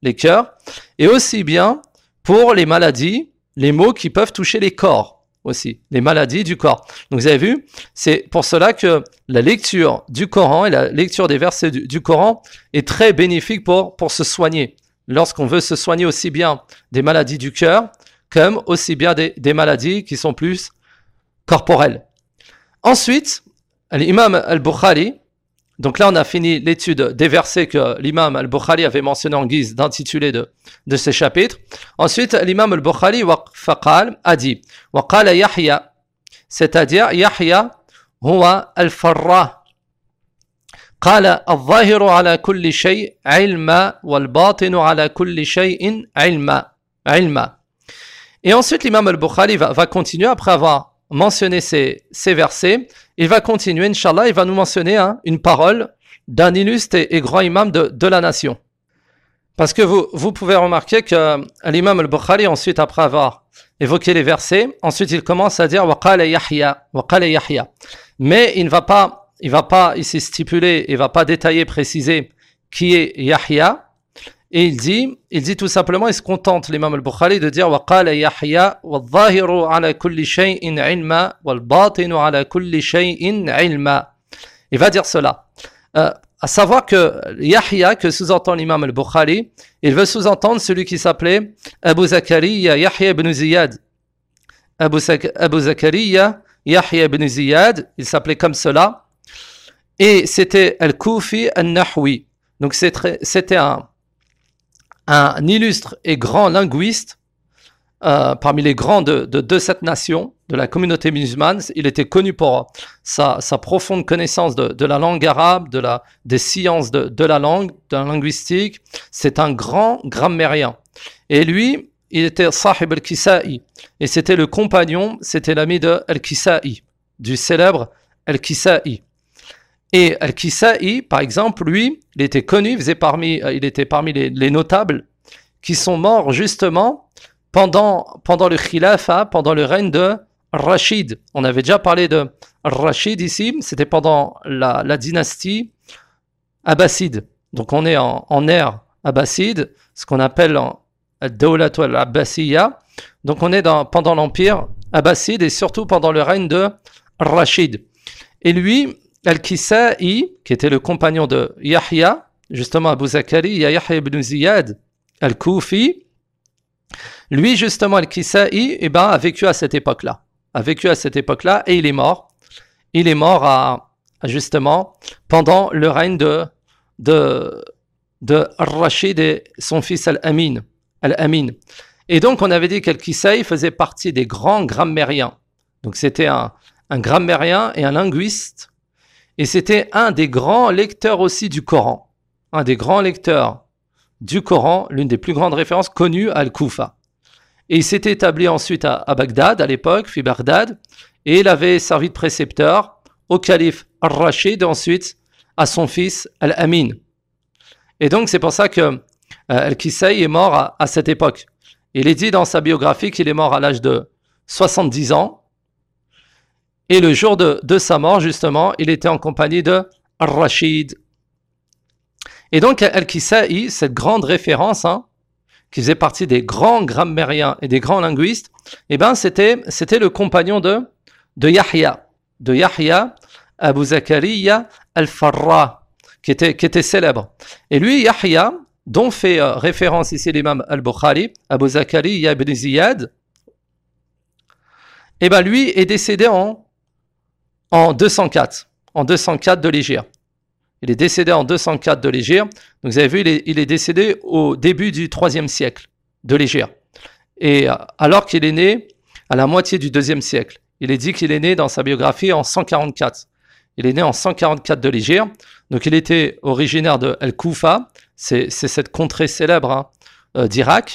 les cœurs, et aussi bien pour les maladies, les maux qui peuvent toucher les corps aussi, les maladies du corps. Donc vous avez vu, c'est pour cela que la lecture du Coran et la lecture des versets du, du Coran est très bénéfique pour, pour se soigner. Lorsqu'on veut se soigner aussi bien des maladies du cœur, comme aussi bien des, des maladies qui sont plus corporelles. Ensuite, l'imam al-Bukhari, donc là on a fini l'étude des versets que l'imam al-Bukhari avait mentionné en guise d'intitulé de, de ces chapitres. Ensuite, l'imam al-Bukhari faqal, a dit وقال Yahya, c'est-à-dire Yahya huwa al-Farra. قال الظاهر على كل شيء علما والباطن على كل شيء علما علما. Et ensuite l'imam al-Bukhari va, va continuer après avoir mentionné ces, ces versets. Il va continuer, Inch'Allah, il va nous mentionner hein, une parole d'un illustre et, et grand imam de, de la nation. Parce que vous, vous pouvez remarquer que l'imam al-Bukhari, ensuite, après avoir évoqué les versets, ensuite il commence à dire وَقَالَ Yahya, وَقَالَ Yahya. Mais il ne va pas, il va pas ici stipuler, il ne va pas détailler, préciser qui est Yahya. Et il dit, il dit tout simplement, il se contente, l'imam al-Bukhari, de dire وَقَالَ يَحْيَا وَالظَّاهِرُ عَلَى كُلِّ شَيْءٍ عِلْمًا وَالْبَاطِنُ عَلَى كُلِّ شَيْءٍ عِلْمًا. Il va dire cela. Euh, à savoir que Yahya, que sous-entend l'imam al-Bukhari, il veut sous-entendre celui qui s'appelait Abu Zakariya Yahya ibn Ziyad. Abu, Abu Zakariya Yahya ibn Ziyad, il s'appelait comme cela. Et c'était al-Kufi al-Nahwi. Donc c'était un un illustre et grand linguiste euh, parmi les grands de, de, de cette nation, de la communauté musulmane. Il était connu pour sa, sa profonde connaissance de, de la langue arabe, de la, des sciences de, de la langue, de la linguistique. C'est un grand grammairien. Et lui, il était Sahib al-Kisa'i. Et c'était le compagnon, c'était l'ami de al-Kisa'i, du célèbre al-Kisa'i. Et Al-Kisa'i, par exemple, lui, il était connu, il, faisait parmi, il était parmi les, les notables qui sont morts justement pendant, pendant le khilafa, pendant le règne de Rachid. On avait déjà parlé de Rachid ici, c'était pendant la, la dynastie abbasside. Donc on est en, en ère abbasside, ce qu'on appelle Dawlat al-Abbasiyya. Donc on est dans, pendant l'empire abbasside et surtout pendant le règne de Rachid. Et lui, Al-Kisa'i, qui était le compagnon de Yahya, justement Abu Zakariya Yahya ibn Ziyad al-Kufi, lui justement Al-Kisa'i eh ben, a vécu à cette époque-là, a vécu à cette époque-là et il est mort. Il est mort à, à justement pendant le règne de, de, de Rachid et son fils Al-Amin. Al-Amin. Et donc on avait dit qu'Al-Kisa'i faisait partie des grands grammairiens. Donc c'était un, un grammairien et un linguiste. Et c'était un des grands lecteurs aussi du Coran. Un des grands lecteurs du Coran, l'une des plus grandes références connues à Al-Koufa. Et il s'était établi ensuite à, à Bagdad, à l'époque, puis Bagdad, et il avait servi de précepteur au calife Al-Rachid, ensuite à son fils Al-Amin. Et donc c'est pour ça que euh, Al-Kisa'i est mort à, à cette époque. Il est dit dans sa biographie qu'il est mort à l'âge de soixante-dix ans. Et le jour de, de sa mort, justement, il était en compagnie de Al-Rachid. Et donc, Al-Kisa'i, cette grande référence, hein, qui faisait partie des grands grammairiens et des grands linguistes, eh ben, c'était, c'était le compagnon de, de Yahya, de Yahya, Abu Zakariya al-Farra, qui était, qui était célèbre. Et lui, Yahya, dont fait euh, référence ici l'imam al-Bukhari, Abu Zakariya ibn Ziyad, eh ben, lui est décédé en En deux cent quatre, en deux cent quatre de l'Hégire. Il est décédé en deux cent quatre de l'Hégire. Donc vous avez vu, il est, il est décédé au début du troisième siècle de l'Hégire. Et alors qu'il est né à la moitié du deuxième siècle. Il est dit qu'il est né dans sa biographie en cent quarante-quatre. Il est né en cent quarante-quatre de l'Hégire. Donc il était originaire de Al-Koufa. C'est, c'est cette contrée célèbre hein, euh, d'Irak.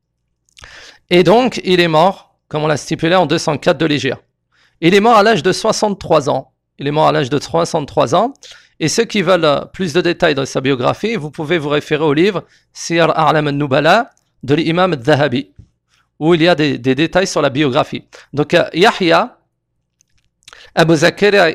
Et donc il est mort, comme on l'a stipulé, en deux cent quatre de l'Hégire. Il est mort à l'âge de soixante-trois ans. Il est mort à l'âge de soixante-trois ans. Et ceux qui veulent plus de détails dans sa biographie, vous pouvez vous référer au livre Siyar A'lam al-Nubala de l'imam al-Dhahabi, où il y a des, des détails sur la biographie. Donc Yahya, Abu Zakariya,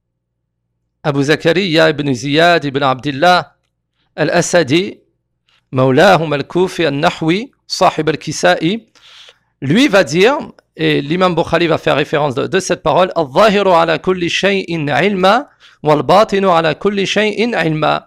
Abu Zakariya ibn Ziyad ibn Abdillah al-Asadi, Mawlahum al-Kufi al-Nahwi, Sahib al-Kisa'i, lui va dire, et l'imam Bukhari va faire référence de, de cette parole, Al-Zahiru ala kulli shay'in ilma, wal-batinu ala kulli shay'in ilma.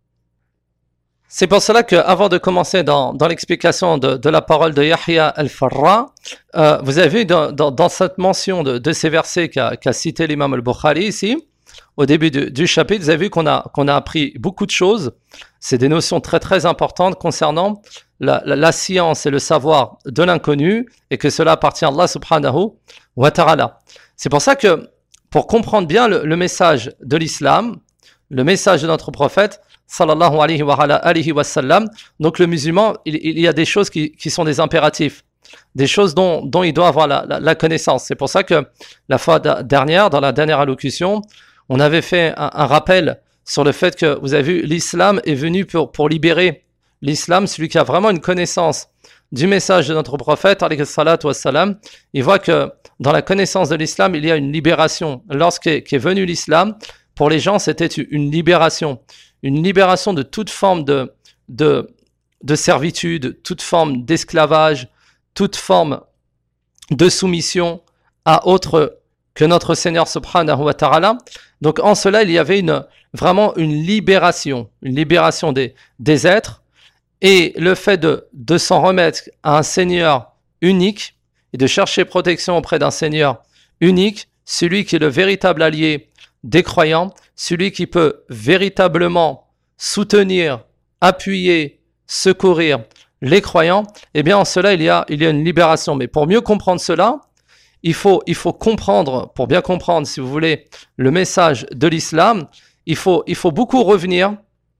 C'est pour cela qu'avant de commencer dans, dans l'explication de, de la parole de Yahya al-Farra, euh, vous avez vu dans, dans, dans cette mention de, de ces versets qu'a, qu'a cité l'imam al-Bukhari ici, au début du, du chapitre, vous avez vu qu'on a, qu'on a appris beaucoup de choses. C'est des notions très très importantes concernant la, la, la science et le savoir de l'inconnu, et que cela appartient à Allah subhanahu wa ta'ala. C'est pour ça que, pour comprendre bien le, le message de l'islam, le message de notre prophète, sallallahu alayhi wa, alayhi wa sallam, donc le musulman, il, il y a des choses qui, qui sont des impératifs, des choses dont, dont il doit avoir la, la, la connaissance. C'est pour ça que la fois dernière, dans la dernière allocution, on avait fait un, un rappel sur le fait que, vous avez vu, l'islam est venu pour, pour libérer l'islam, celui qui a vraiment une connaissance du message de notre prophète, alayhi salatu wa salam, il voit que dans la connaissance de l'islam, il y a une libération. Lorsqu'est qu'est venu l'islam, pour les gens, c'était une libération. Une libération de toute forme de, de, de servitude, toute forme d'esclavage, toute forme de soumission à autre que notre Seigneur subhanahu wa ta'ala. Donc en cela, il y avait une, vraiment une libération, une libération des, des êtres, et le fait de, de s'en remettre à un Seigneur unique et de chercher protection auprès d'un Seigneur unique, celui qui est le véritable allié des croyants, celui qui peut véritablement soutenir, appuyer, secourir les croyants, eh bien en cela il y a, il y a une libération. Mais pour mieux comprendre cela, il faut, il faut comprendre, pour bien comprendre, si vous voulez, le message de l'islam, il faut, il faut beaucoup revenir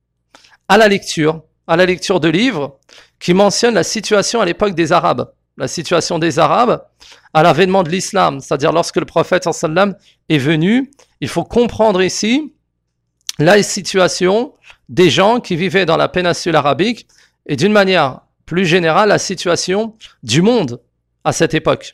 à la lecture, à la lecture de livres qui mentionnent la situation à l'époque des Arabes. La situation des Arabes à l'avènement de l'islam, c'est-à-dire lorsque le prophète sallam est venu, il faut comprendre ici la situation des gens qui vivaient dans la péninsule arabique et d'une manière plus générale la situation du monde à cette époque.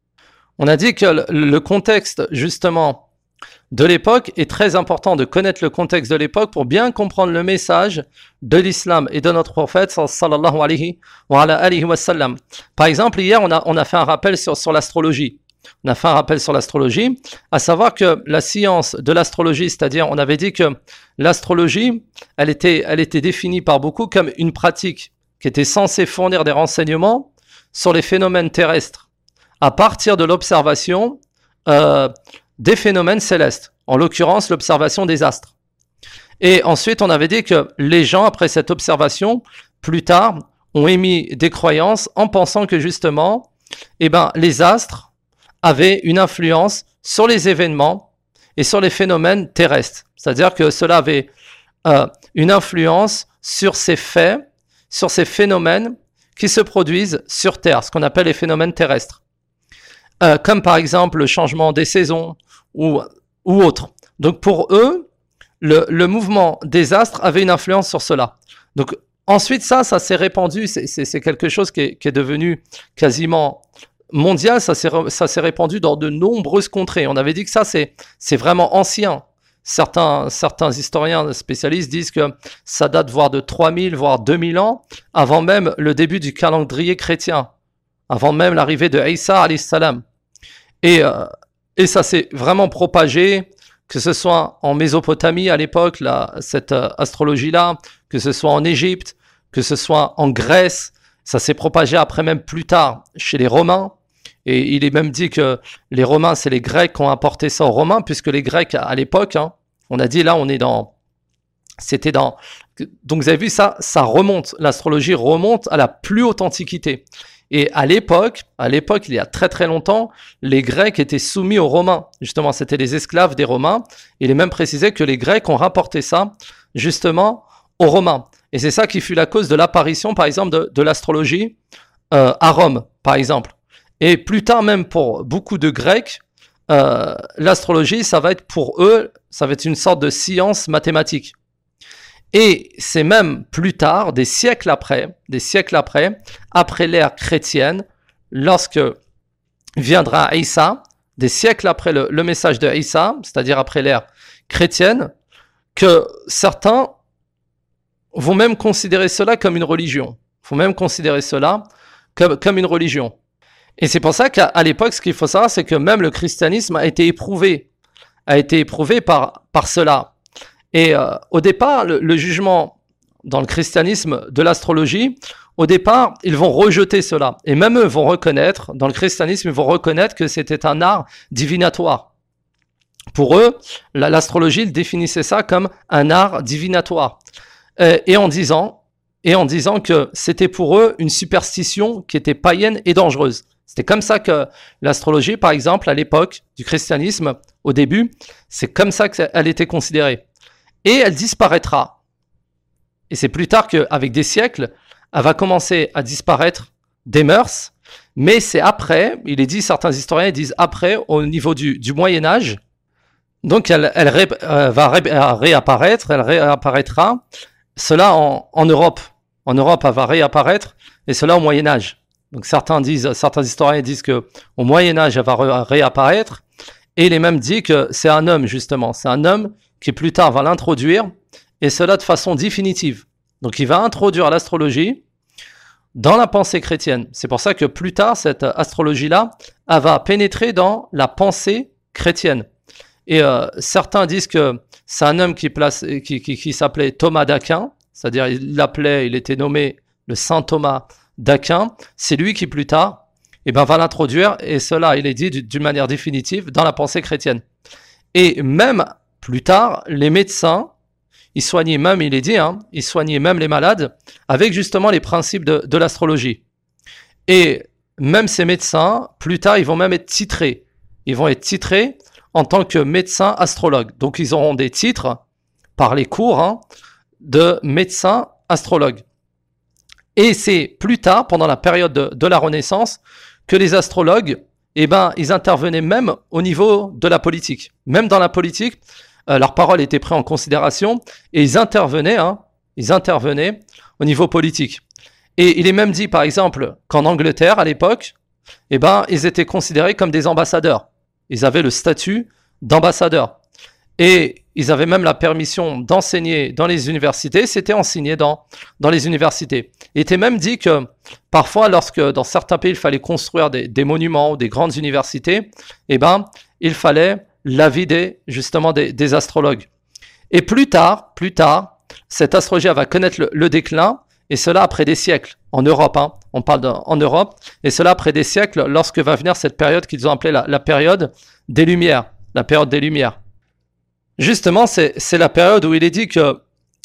On a dit que le contexte justement de l'époque est très important de connaître le contexte de l'époque pour bien comprendre le message de l'islam et de notre prophète sallallahu alayhi wa, alayhi wa sallam. Par exemple, hier on a, on a fait un rappel sur, sur l'astrologie. On a fait un rappel sur l'astrologie, à savoir que la science de l'astrologie, c'est-à-dire on avait dit que l'astrologie, elle était, elle était définie par beaucoup comme une pratique qui était censée fournir des renseignements sur les phénomènes terrestres à partir de l'observation euh, des phénomènes célestes, en l'occurrence l'observation des astres. Et ensuite, on avait dit que les gens, après cette observation, plus tard, ont émis des croyances en pensant que justement, eh ben, les astres avaient une influence sur les événements et sur les phénomènes terrestres. C'est-à-dire que cela avait euh, une influence sur ces faits, sur ces phénomènes qui se produisent sur Terre, ce qu'on appelle les phénomènes terrestres. Euh, comme par exemple le changement des saisons ou, ou autre. Donc pour eux, le, le mouvement des astres avait une influence sur cela. Donc ensuite ça, ça s'est répandu, c'est, c'est, c'est quelque chose qui est, qui est devenu quasiment mondial, ça s'est, ça s'est répandu dans de nombreuses contrées. On avait dit que ça c'est, c'est vraiment ancien. Certains, certains historiens spécialistes disent que ça date voire de trois mille, voire deux mille ans, avant même le début du calendrier chrétien, avant même l'arrivée de Isa alayhi salam. Et, euh, et ça s'est vraiment propagé, que ce soit en Mésopotamie à l'époque, là, cette euh, astrologie-là, que ce soit en Égypte, que ce soit en Grèce, ça s'est propagé après même plus tard chez les Romains. Et il est même dit que les Romains, c'est les Grecs qui ont apporté ça aux Romains, puisque les Grecs à l'époque, hein, on a dit là, on est dans, c'était dans, donc vous avez vu ça, ça remonte, l'astrologie remonte à la plus haute antiquité. Et à l'époque, à l'époque, il y a très très longtemps, les Grecs étaient soumis aux Romains. Justement, c'était les esclaves des Romains. Il est même précisé que les Grecs ont rapporté ça, justement, aux Romains. Et c'est ça qui fut la cause de l'apparition, par exemple, de, de l'astrologie euh, à Rome, par exemple. Et plus tard, même pour beaucoup de Grecs, euh, l'astrologie, ça va être pour eux, ça va être une sorte de science mathématique. Et c'est même plus tard, des siècles après, des siècles après, après l'ère chrétienne, lorsque viendra Isa, des siècles après le, le message de Isa, c'est-à-dire après l'ère chrétienne, que certains vont même considérer cela comme une religion. Vont même considérer cela comme, comme une religion. Et c'est pour ça qu'à à l'époque, ce qu'il faut savoir, c'est que même le christianisme a été éprouvé, a été éprouvé par, par cela. Et euh, au départ, le, le jugement dans le christianisme de l'astrologie, au départ, ils vont rejeter cela. Et même eux vont reconnaître, dans le christianisme, ils vont reconnaître que c'était un art divinatoire. Pour eux, la, l'astrologie, ils définissaient ça comme un art divinatoire. Euh, et en disant, et en disant que c'était pour eux une superstition qui était païenne et dangereuse. C'était comme ça que l'astrologie, par exemple, à l'époque du christianisme, au début, c'est comme ça qu'elle était considérée. Et elle disparaîtra. Et c'est plus tard qu'avec des siècles, elle va commencer à disparaître des mœurs, mais c'est après, il est dit, certains historiens disent après, au niveau du, du Moyen-Âge, donc elle, elle ré, euh, va ré, réapparaître, elle réapparaîtra, cela en, en Europe. En Europe, elle va réapparaître, et cela au Moyen-Âge. Donc certains disent, certains historiens disent que au Moyen-Âge, elle va ré, réapparaître, et il est même dit que c'est un homme, justement, c'est un homme qui plus tard va l'introduire, et cela de façon définitive. Donc il va introduire l'astrologie dans la pensée chrétienne. C'est pour ça que plus tard, cette astrologie-là, elle va pénétrer dans la pensée chrétienne. Et euh, certains disent que c'est un homme qui, place, qui, qui, qui s'appelait Thomas d'Aquin, c'est-à-dire il l'appelait, il était nommé le Saint Thomas d'Aquin. C'est lui qui plus tard eh ben, va l'introduire, et cela, il est dit d'une manière définitive, dans la pensée chrétienne. Et même plus tard, les médecins, ils soignaient même, il est dit, hein, ils soignaient même les malades avec justement les principes de, de l'astrologie. Et même ces médecins, plus tard, ils vont même être titrés. Ils vont être titrés en tant que médecins astrologues. Donc, ils auront des titres par les cours hein, de médecins astrologues. Et c'est plus tard, pendant la période de, de la Renaissance, que les astrologues, eh ben, ils intervenaient même au niveau de la politique. Même dans la politique, Euh, leurs paroles étaient prises en considération et ils intervenaient, hein, ils intervenaient au niveau politique. Et il est même dit, par exemple, qu'en Angleterre, à l'époque, eh ben, ils étaient considérés comme des ambassadeurs. Ils avaient le statut d'ambassadeur. Et ils avaient même la permission d'enseigner dans les universités, c'était enseigné dans, dans les universités. Il était même dit que parfois, lorsque dans certains pays, il fallait construire des, des monuments ou des grandes universités, eh ben, il fallait l'avis des, justement des, des astrologues. Et plus tard, plus tard, cette astrologie va connaître le, le déclin, et cela après des siècles, en Europe, hein, on parle de, en Europe, et cela après des siècles, lorsque va venir cette période qu'ils ont appelée la, la période des Lumières, la période des Lumières. Justement, c'est, c'est la période où il est dit que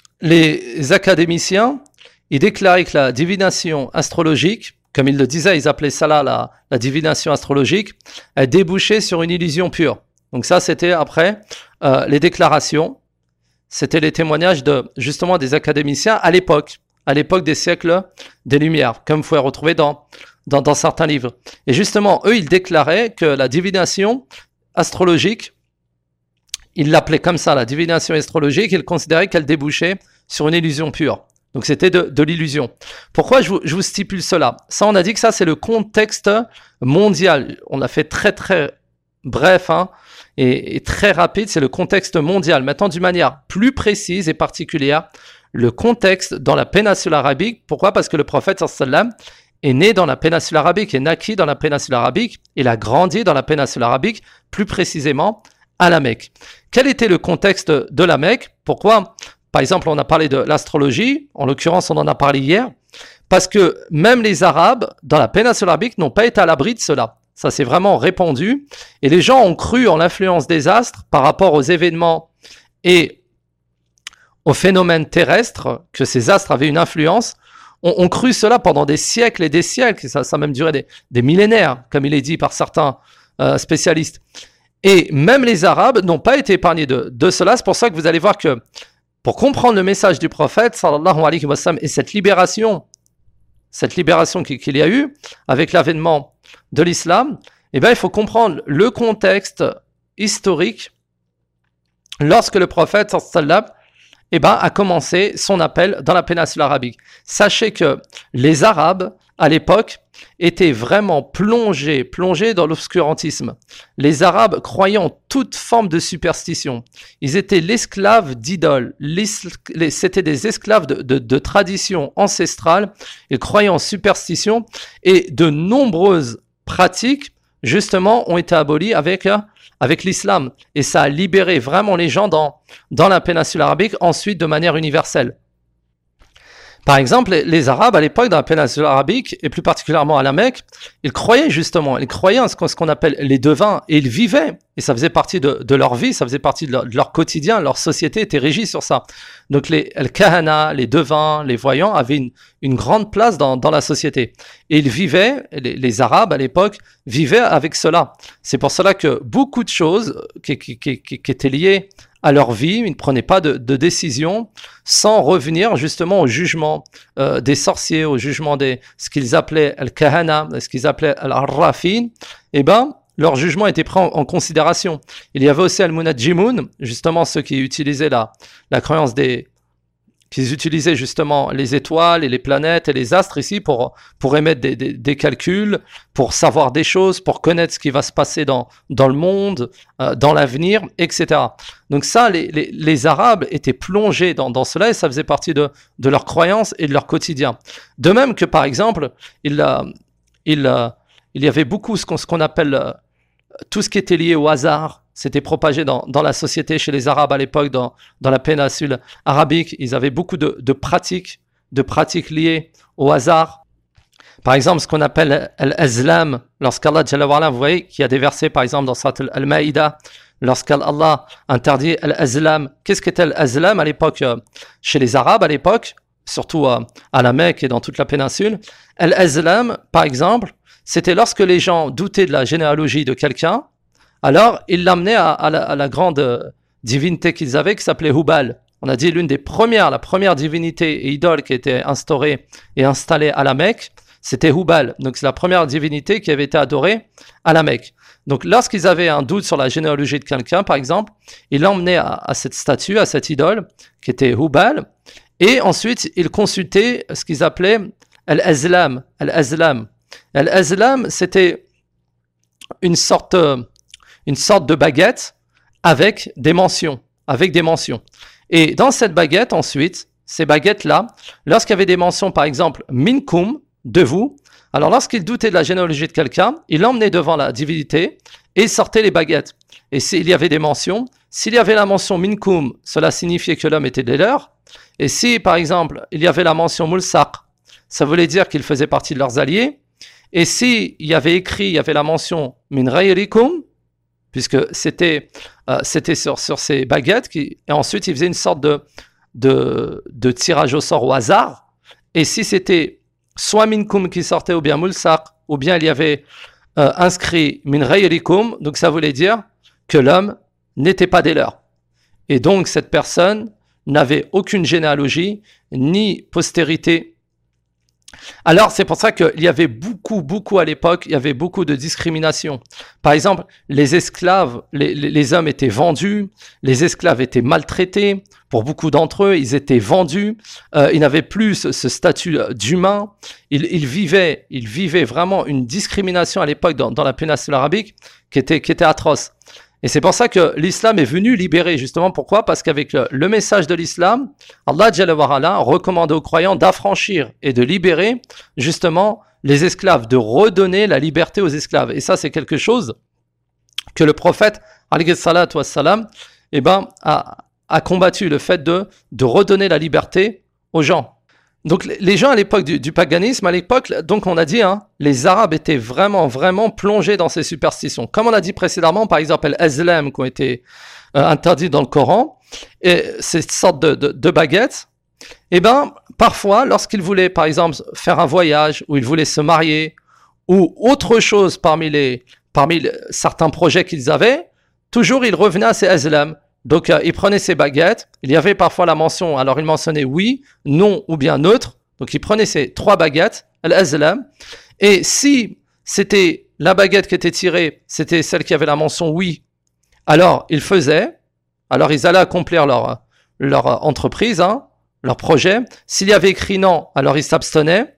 les académiciens, ils déclaraient que la divination astrologique, comme ils le disaient, ils appelaient ça là la, la divination astrologique, elle débouchait sur une illusion pure. Donc ça, c'était après euh, les déclarations, c'était les témoignages de justement des académiciens à l'époque, à l'époque des siècles des Lumières, comme vous pouvez retrouver dans, dans, dans certains livres. Et justement, eux, ils déclaraient que la divination astrologique, ils l'appelaient comme ça, la divination astrologique, ils considéraient qu'elle débouchait sur une illusion pure. Donc c'était de, de l'illusion. Pourquoi je vous, je vous stipule cela? Ça, on a dit que ça, c'est le contexte mondial. On a fait très très bref, hein, et, et très rapide, c'est le contexte mondial. Maintenant, d'une manière plus précise et particulière, le contexte dans la péninsule arabique. Pourquoi? Parce que le prophète sallam est né dans la péninsule arabique, est naquit dans la péninsule arabique, il a grandi dans la péninsule arabique, plus précisément à la Mecque. Quel était le contexte de la Mecque? Pourquoi? Par exemple, on a parlé de l'astrologie, en l'occurrence, on en a parlé hier, parce que même les Arabes, dans la péninsule arabique, n'ont pas été à l'abri de cela. Ça s'est vraiment répandu, et les gens ont cru en l'influence des astres par rapport aux événements et aux phénomènes terrestres, que ces astres avaient une influence. On, on cru cela pendant des siècles et des siècles, ça, ça a même duré des, des millénaires, comme il est dit par certains euh, spécialistes. Et même les Arabes n'ont pas été épargnés de, de cela. C'est pour ça que vous allez voir que pour comprendre le message du prophète, sallallahu alayhi wa sallam, et cette libération, cette libération qu'il y a eu avec l'avènement de l'islam, eh bien, il faut comprendre le contexte historique lorsque le prophète sallallahu eh ben, a commencé son appel dans la péninsule arabique. Sachez que les Arabes à l'époque, étaient vraiment plongés, plongés dans l'obscurantisme. Les Arabes croyaient en toute forme de superstition. Ils étaient l'esclave d'idoles. C'était des esclaves de, de, de traditions ancestrales. Ils croyaient en superstition et de nombreuses pratiques, justement, ont été abolies avec, avec l'islam. Et ça a libéré vraiment les gens dans, dans la péninsule arabique, ensuite de manière universelle. Par exemple, les, les Arabes à l'époque dans la péninsule arabique, et plus particulièrement à la Mecque, ils croyaient justement, ils croyaient en ce qu'on, ce qu'on appelle les devins, et ils vivaient, et ça faisait partie de, de leur vie, ça faisait partie de leur, de leur quotidien, leur société était régie sur ça. Donc les al-kahana, les devins, les voyants avaient une, une grande place dans, dans la société. Et ils vivaient, les, les Arabes à l'époque, vivaient avec cela. C'est pour cela que beaucoup de choses qui, qui, qui, qui, qui étaient liées à leur vie, ils ne prenaient pas de, de décision sans revenir justement au jugement euh, des sorciers, au jugement des ce qu'ils appelaient al-kahana, ce qu'ils appelaient al-arrafin. Eh ben, leur jugement était pris en, en considération. Il y avait aussi al-munajjimun, justement ceux qui utilisaient la, la croyance des qu'ils utilisaient justement les étoiles et les planètes et les astres ici pour, pour émettre des, des, des calculs, pour savoir des choses, pour connaître ce qui va se passer dans, dans le monde, euh, dans l'avenir, et cetera. Donc ça, les, les, les Arabes étaient plongés dans, dans cela et ça faisait partie de, de leurs croyances et de leur quotidien. De même que par exemple, il, euh, il, euh, il y avait beaucoup ce qu'on, ce qu'on appelle euh, tout ce qui était lié au hasard. C'était propagé dans, dans la société chez les Arabes à l'époque, dans, dans la péninsule arabique. Ils avaient beaucoup de, de pratiques, de pratiques liées au hasard. Par exemple, ce qu'on appelle al-azlam, lorsqu'Allah, vous voyez qu'il y a des versets, par exemple, dans Surat al-Maïda, lorsqu'Allah interdit al-azlam. Qu'est-ce qu'était al-azlam à l'époque, chez les Arabes à l'époque, surtout à, à la Mecque et dans toute la péninsule? Al-azlam, par exemple, c'était lorsque les gens doutaient de la généalogie de quelqu'un. Alors, ils l'amenaient à, à, la, à la grande euh, divinité qu'ils avaient, qui s'appelait Hubal. On a dit l'une des premières, la première divinité et idole qui était instaurée et installée à la Mecque, c'était Hubal. Donc, c'est la première divinité qui avait été adorée à la Mecque. Donc, lorsqu'ils avaient un doute sur la généalogie de quelqu'un, par exemple, ils l'emmenaient à, à cette statue, à cette idole, qui était Hubal, et ensuite, ils consultaient ce qu'ils appelaient Al-Azlam. Al-Azlam. Al-Azlam, c'était une sorte... Euh, une sorte de baguette avec des mentions, avec des mentions. Et dans cette baguette, ensuite, ces baguettes-là, lorsqu'il y avait des mentions, par exemple, minkum, de vous, alors lorsqu'il doutait de la généalogie de quelqu'un, il l'emmenait devant la divinité et il sortait les baguettes. Et s'il y avait des mentions, s'il y avait la mention minkum, cela signifiait que l'homme était des leurs. Et si, par exemple, il y avait la mention mulsaq, ça voulait dire qu'il faisait partie de leurs alliés. Et s'il y avait écrit, il y avait la mention min ghayrikum, puisque c'était, euh, c'était sur, sur ces baguettes, qui, et ensuite il faisait une sorte de, de, de tirage au sort au hasard, et si c'était soit minkum qui sortait, ou bien mulsaq, ou bien il y avait euh, inscrit min ghayrikum, donc ça voulait dire que l'homme n'était pas des leurs. Et donc cette personne n'avait aucune généalogie, ni postérité. Alors, c'est pour ça qu'il y avait beaucoup, beaucoup à l'époque, il y avait beaucoup de discrimination. Par exemple, les esclaves, les, les, les hommes étaient vendus, les esclaves étaient maltraités. Pour beaucoup d'entre eux, ils étaient vendus. Euh, ils n'avaient plus ce, ce statut d'humain. Ils, ils vivaient, ils vivaient vraiment une discrimination à l'époque dans, dans la péninsule arabique qui était, qui était atroce. Et c'est pour ça que l'islam est venu libérer, justement. Pourquoi? Parce qu'avec le, le message de l'islam, Allah Jalla wa Ala recommande aux croyants d'affranchir et de libérer, justement, les esclaves, de redonner la liberté aux esclaves. Et ça, c'est quelque chose que le prophète, alayhi salatu wassalam, eh ben, a, a combattu, le fait de, de redonner la liberté aux gens. Donc les gens à l'époque du, du paganisme, à l'époque, donc on a dit, hein, les Arabes étaient vraiment, vraiment plongés dans ces superstitions. Comme on a dit précédemment, par exemple, les azlam qui ont été euh, interdits dans le Coran, et ces sortes de, de, de baguettes, et ben parfois, lorsqu'ils voulaient, par exemple, faire un voyage, ou ils voulaient se marier, ou autre chose parmi les, parmi les, certains projets qu'ils avaient, toujours ils revenaient à ces azlam. Donc, euh, il prenait ses baguettes, il y avait parfois la mention, alors il mentionnait oui, non ou bien neutre. Donc, il prenait ses trois baguettes, al-azlam, et si c'était la baguette qui était tirée, c'était celle qui avait la mention oui, alors ils faisaient, alors ils allaient accomplir leur, leur entreprise, hein, leur projet. S'il y avait écrit non, alors ils s'abstenaient.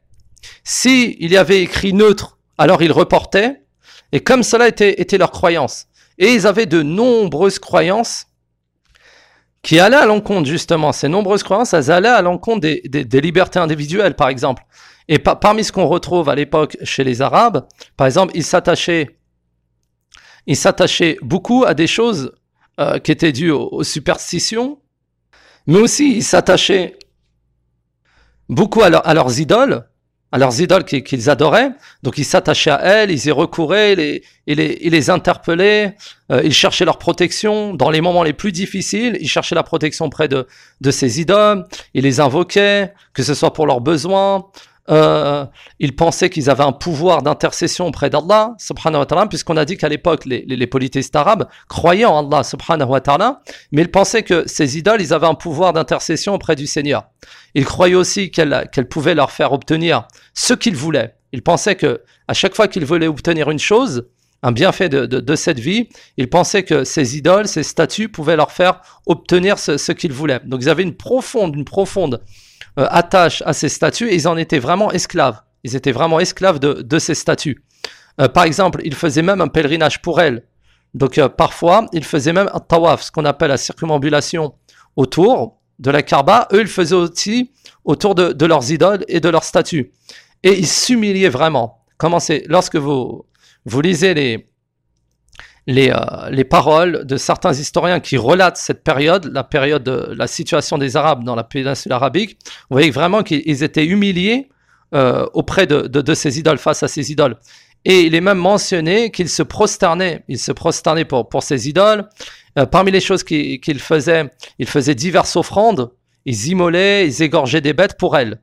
Si il y avait écrit neutre, alors ils reportaient, et comme cela était, était leur croyance. Et ils avaient de nombreuses croyances qui allaient à l'encontre, justement, ces nombreuses croyances, elles allaient à l'encontre des, des, des libertés individuelles, par exemple. Et par, parmi ce qu'on retrouve à l'époque chez les Arabes, par exemple, ils s'attachaient, ils s'attachaient beaucoup à des choses euh, qui étaient dues aux, aux superstitions, mais aussi ils s'attachaient beaucoup à, leur, à leurs idoles, à leurs idoles qu'ils, qu'ils adoraient. Donc ils s'attachaient à elles, ils y recouraient, ils les, ils les, ils les interpellaient, euh, ils cherchaient leur protection dans les moments les plus difficiles, ils cherchaient la protection près de, de ces idoles, ils les invoquaient, que ce soit pour leurs besoins. Euh, ils pensaient qu'ils avaient un pouvoir d'intercession auprès d'Allah subhanahu wa ta'ala, puisqu'on a dit qu'à l'époque les, les, les polythéistes arabes croyaient en Allah subhanahu wa ta'ala, mais ils pensaient que ces idoles, ils avaient un pouvoir d'intercession auprès du Seigneur. Ils croyaient aussi qu'elles, qu'elles pouvaient leur faire obtenir ce qu'ils voulaient. Ils pensaient que à chaque fois qu'ils voulaient obtenir une chose, un bienfait de, de, de cette vie, ils pensaient que ces idoles, ces statues pouvaient leur faire obtenir ce, ce qu'ils voulaient. Donc ils avaient une profonde, une profonde Euh, attache à ces statues et ils en étaient vraiment esclaves. Ils étaient vraiment esclaves de, de ces statues. Euh, par exemple, ils faisaient même un pèlerinage pour elles. Donc euh, parfois, ils faisaient même un tawaf, ce qu'on appelle la circumambulation autour de la Kaaba. Eux, ils faisaient aussi autour de, de leurs idoles et de leurs statues. Et ils s'humiliaient vraiment. Comment c'est, lorsque vous, vous lisez les, Les, euh, les paroles de certains historiens qui relatent cette période, la période de la situation des Arabes dans la péninsule arabique, vous voyez vraiment qu'ils étaient humiliés euh, auprès de, de, de ces idoles, face à ces idoles. Et il est même mentionné qu'ils se prosternaient, ils se prosternaient pour, pour ces idoles. Euh, parmi les choses qu'ils, qu'ils faisaient, ils faisaient diverses offrandes, ils immolaient, ils égorgeaient des bêtes pour elles.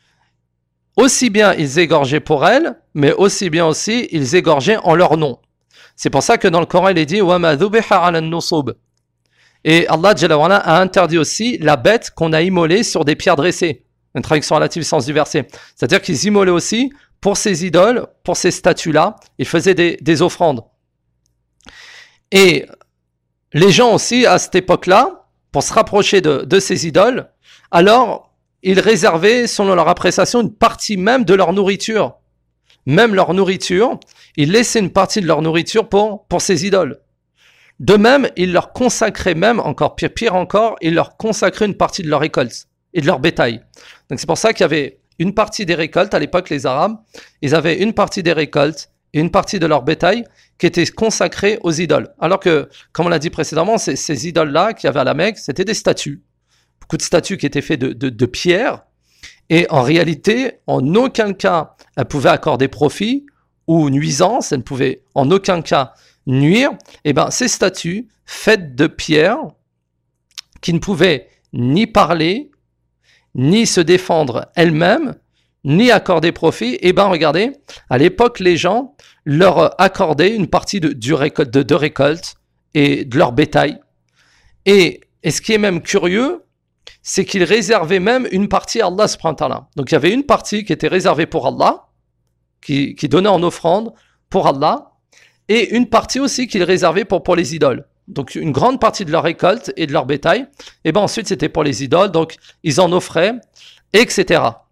Aussi bien ils égorgeaient pour elles, mais aussi bien aussi ils égorgeaient en leur nom. C'est pour ça que dans le Coran, il est dit وَمَا ذُبِحَ عَلَى النُّصُوبِ. Et Allah Jalla wa Ala a interdit aussi la bête qu'on a immolée sur des pierres dressées. Une traduction relative au sens du verset. C'est-à-dire qu'ils immolaient aussi pour ces idoles, pour ces statues-là, ils faisaient des, des offrandes. Et les gens aussi, à cette époque-là, pour se rapprocher de, de ces idoles, alors ils réservaient, selon leur appréciation, une partie même de leur nourriture. Même leur nourriture, ils laissaient une partie de leur nourriture pour, pour ces idoles. De même, ils leur consacraient même, encore pire, pire encore, ils leur consacraient une partie de leur récolte et de leur bétail. Donc c'est pour ça qu'il y avait une partie des récoltes, à l'époque les Arabes, ils avaient une partie des récoltes et une partie de leur bétail qui était consacrée aux idoles. Alors que, comme on l'a dit précédemment, ces, ces idoles-là qu'il y avait à la Mecque, c'était des statues. Beaucoup de statues qui étaient faites de, de, de pierre. Et en réalité, en aucun cas, elles pouvaient accorder profit ou nuisance, elles ne pouvaient en aucun cas nuire. Et bien, ces statues faites de pierre, qui ne pouvaient ni parler, ni se défendre elles-mêmes, ni accorder profit, et bien regardez, à l'époque, les gens leur accordaient une partie de, du récolte, de, de récolte et de leur bétail. Et, et ce qui est même curieux, c'est qu'ils réservaient même une partie à Allah subhanahu wa ta'ala. Donc il y avait une partie qui était réservée pour Allah, qui, qui donnait en offrande pour Allah, et une partie aussi qu'ils réservaient pour, pour les idoles. Donc une grande partie de leur récolte et de leur bétail, et ben ensuite c'était pour les idoles, donc ils en offraient, et cetera.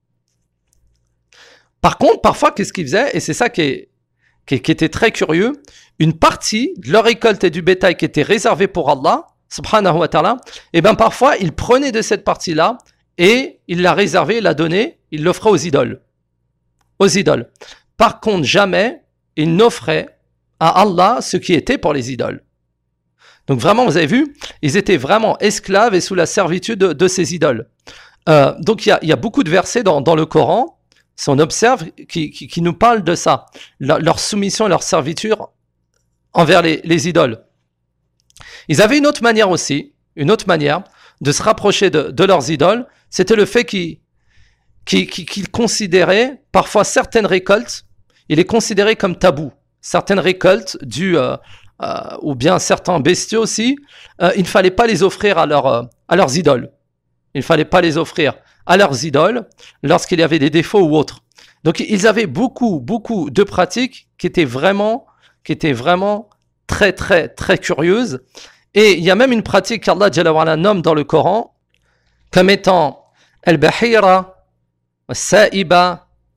Par contre, parfois, qu'est-ce qu'ils faisaient, et c'est ça qui, est, qui, qui était très curieux, une partie de leur récolte et du bétail qui était réservée pour Allah, subhanahu wa ta'ala, et bien parfois, ils prenaient de cette partie-là, et ils la réservaient, ils la donnaient, ils l'offraient aux idoles. Aux idoles. Par contre, jamais, ils n'offraient à Allah ce qui était pour les idoles. Donc vraiment, vous avez vu, ils étaient vraiment esclaves et sous la servitude de, de ces idoles. Euh, donc il y a, il y a beaucoup de versets dans, dans le Coran, si on observe, qui, qui, qui nous parlent de ça, leur, leur soumission et leur servitude envers les, les idoles. Ils avaient une autre manière aussi, une autre manière de se rapprocher de, de leurs idoles, c'était le fait qu'ils, qu'ils, qu'ils considéraient parfois certaines récoltes, ils les considéraient comme tabous. Certaines récoltes dues, euh, euh, ou bien certains bestiaux aussi, euh, il ne fallait pas les offrir à, leur, euh, à leurs idoles. Il ne fallait pas les offrir à leurs idoles lorsqu'il y avait des défauts ou autres. Donc ils avaient beaucoup, beaucoup de pratiques qui étaient vraiment, qui étaient vraiment très, très, très curieuses. Et il y a même une pratique qu'Allah Jalla wa Ala nomme dans le Coran comme étant al-bahira, al-sa'iba,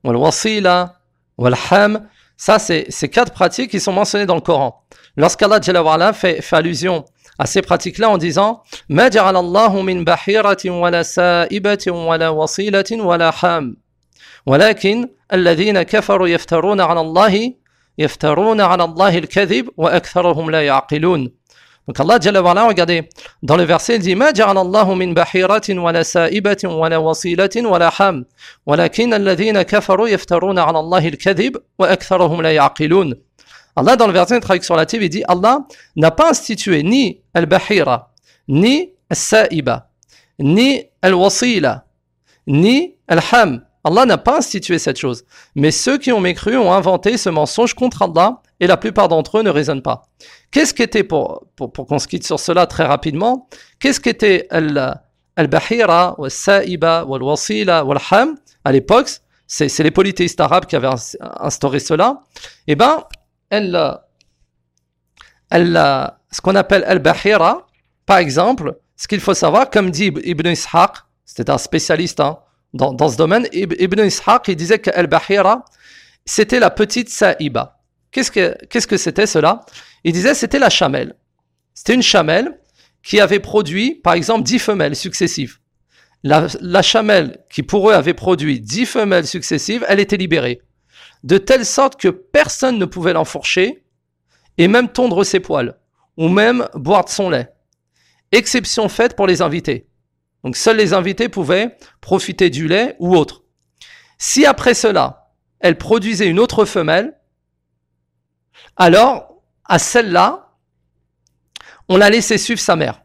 wal-wasila, wal-ham. Ça, c'est ces quatre pratiques qui sont mentionnées dans le Coran. Lorsqu'Allah Jalla wa Ala fait, fait allusion à ces pratiques-là en disant « Ma ja'ala Allahu min bahiratin wa la sa'ibatin wa la wasilatin wa la ham. Walakin alladhina kafaru yaftaruna ala Allahi yaftaruna ala Allahi al-kadhib wa aktharuhum la ya'qilun. » Donc Allah Jalla wa Ala, regardez, dans le verset, il dit « Ma ja'ala Allahu min bahiratin wa la sa'ibatin wa la wasilatin wa la ham. Walakin alladhina kafaru yaftaruna ala Allahi al-kadhib wa aktharuhum la ya'qilun. » Allah, dans le verset de traduction relative, il dit Allah n'a pas institué ni al-bahira, ni al-sa'iba, ni al-wasila, ni al-ham. Allah n'a pas institué cette chose. Mais ceux qui ont mécru ont inventé ce mensonge contre Allah et la plupart d'entre eux ne raisonnent pas. Qu'est-ce qu'était, pour, pour, pour qu'on se quitte sur cela très rapidement, qu'est-ce qu'était al-bahira, ou al-sa'iba, ou al-wasila, ou al-ham à l'époque? C'est, c'est les polythéistes arabes qui avaient instauré cela. Eh bien, Elle, elle, ce qu'on appelle al-bahira, par exemple, ce qu'il faut savoir, comme dit Ibn Ishaq, c'était un spécialiste hein, dans, dans ce domaine, Ibn Ishaq, il disait que al-bahira, c'était la petite sa'iba. Qu'est-ce que, qu'est-ce que c'était cela? Il disait que c'était la chamelle. C'était une chamelle qui avait produit, par exemple, dix femelles successives. La, la chamelle qui pour eux avait produit dix femelles successives, elle était libérée. De telle sorte que personne ne pouvait l'enfourcher et même tondre ses poils, ou même boire de son lait. Exception faite pour les invités. Donc seuls les invités pouvaient profiter du lait ou autre. Si après cela, elle produisait une autre femelle, alors à celle-là, on la laissait suivre sa mère.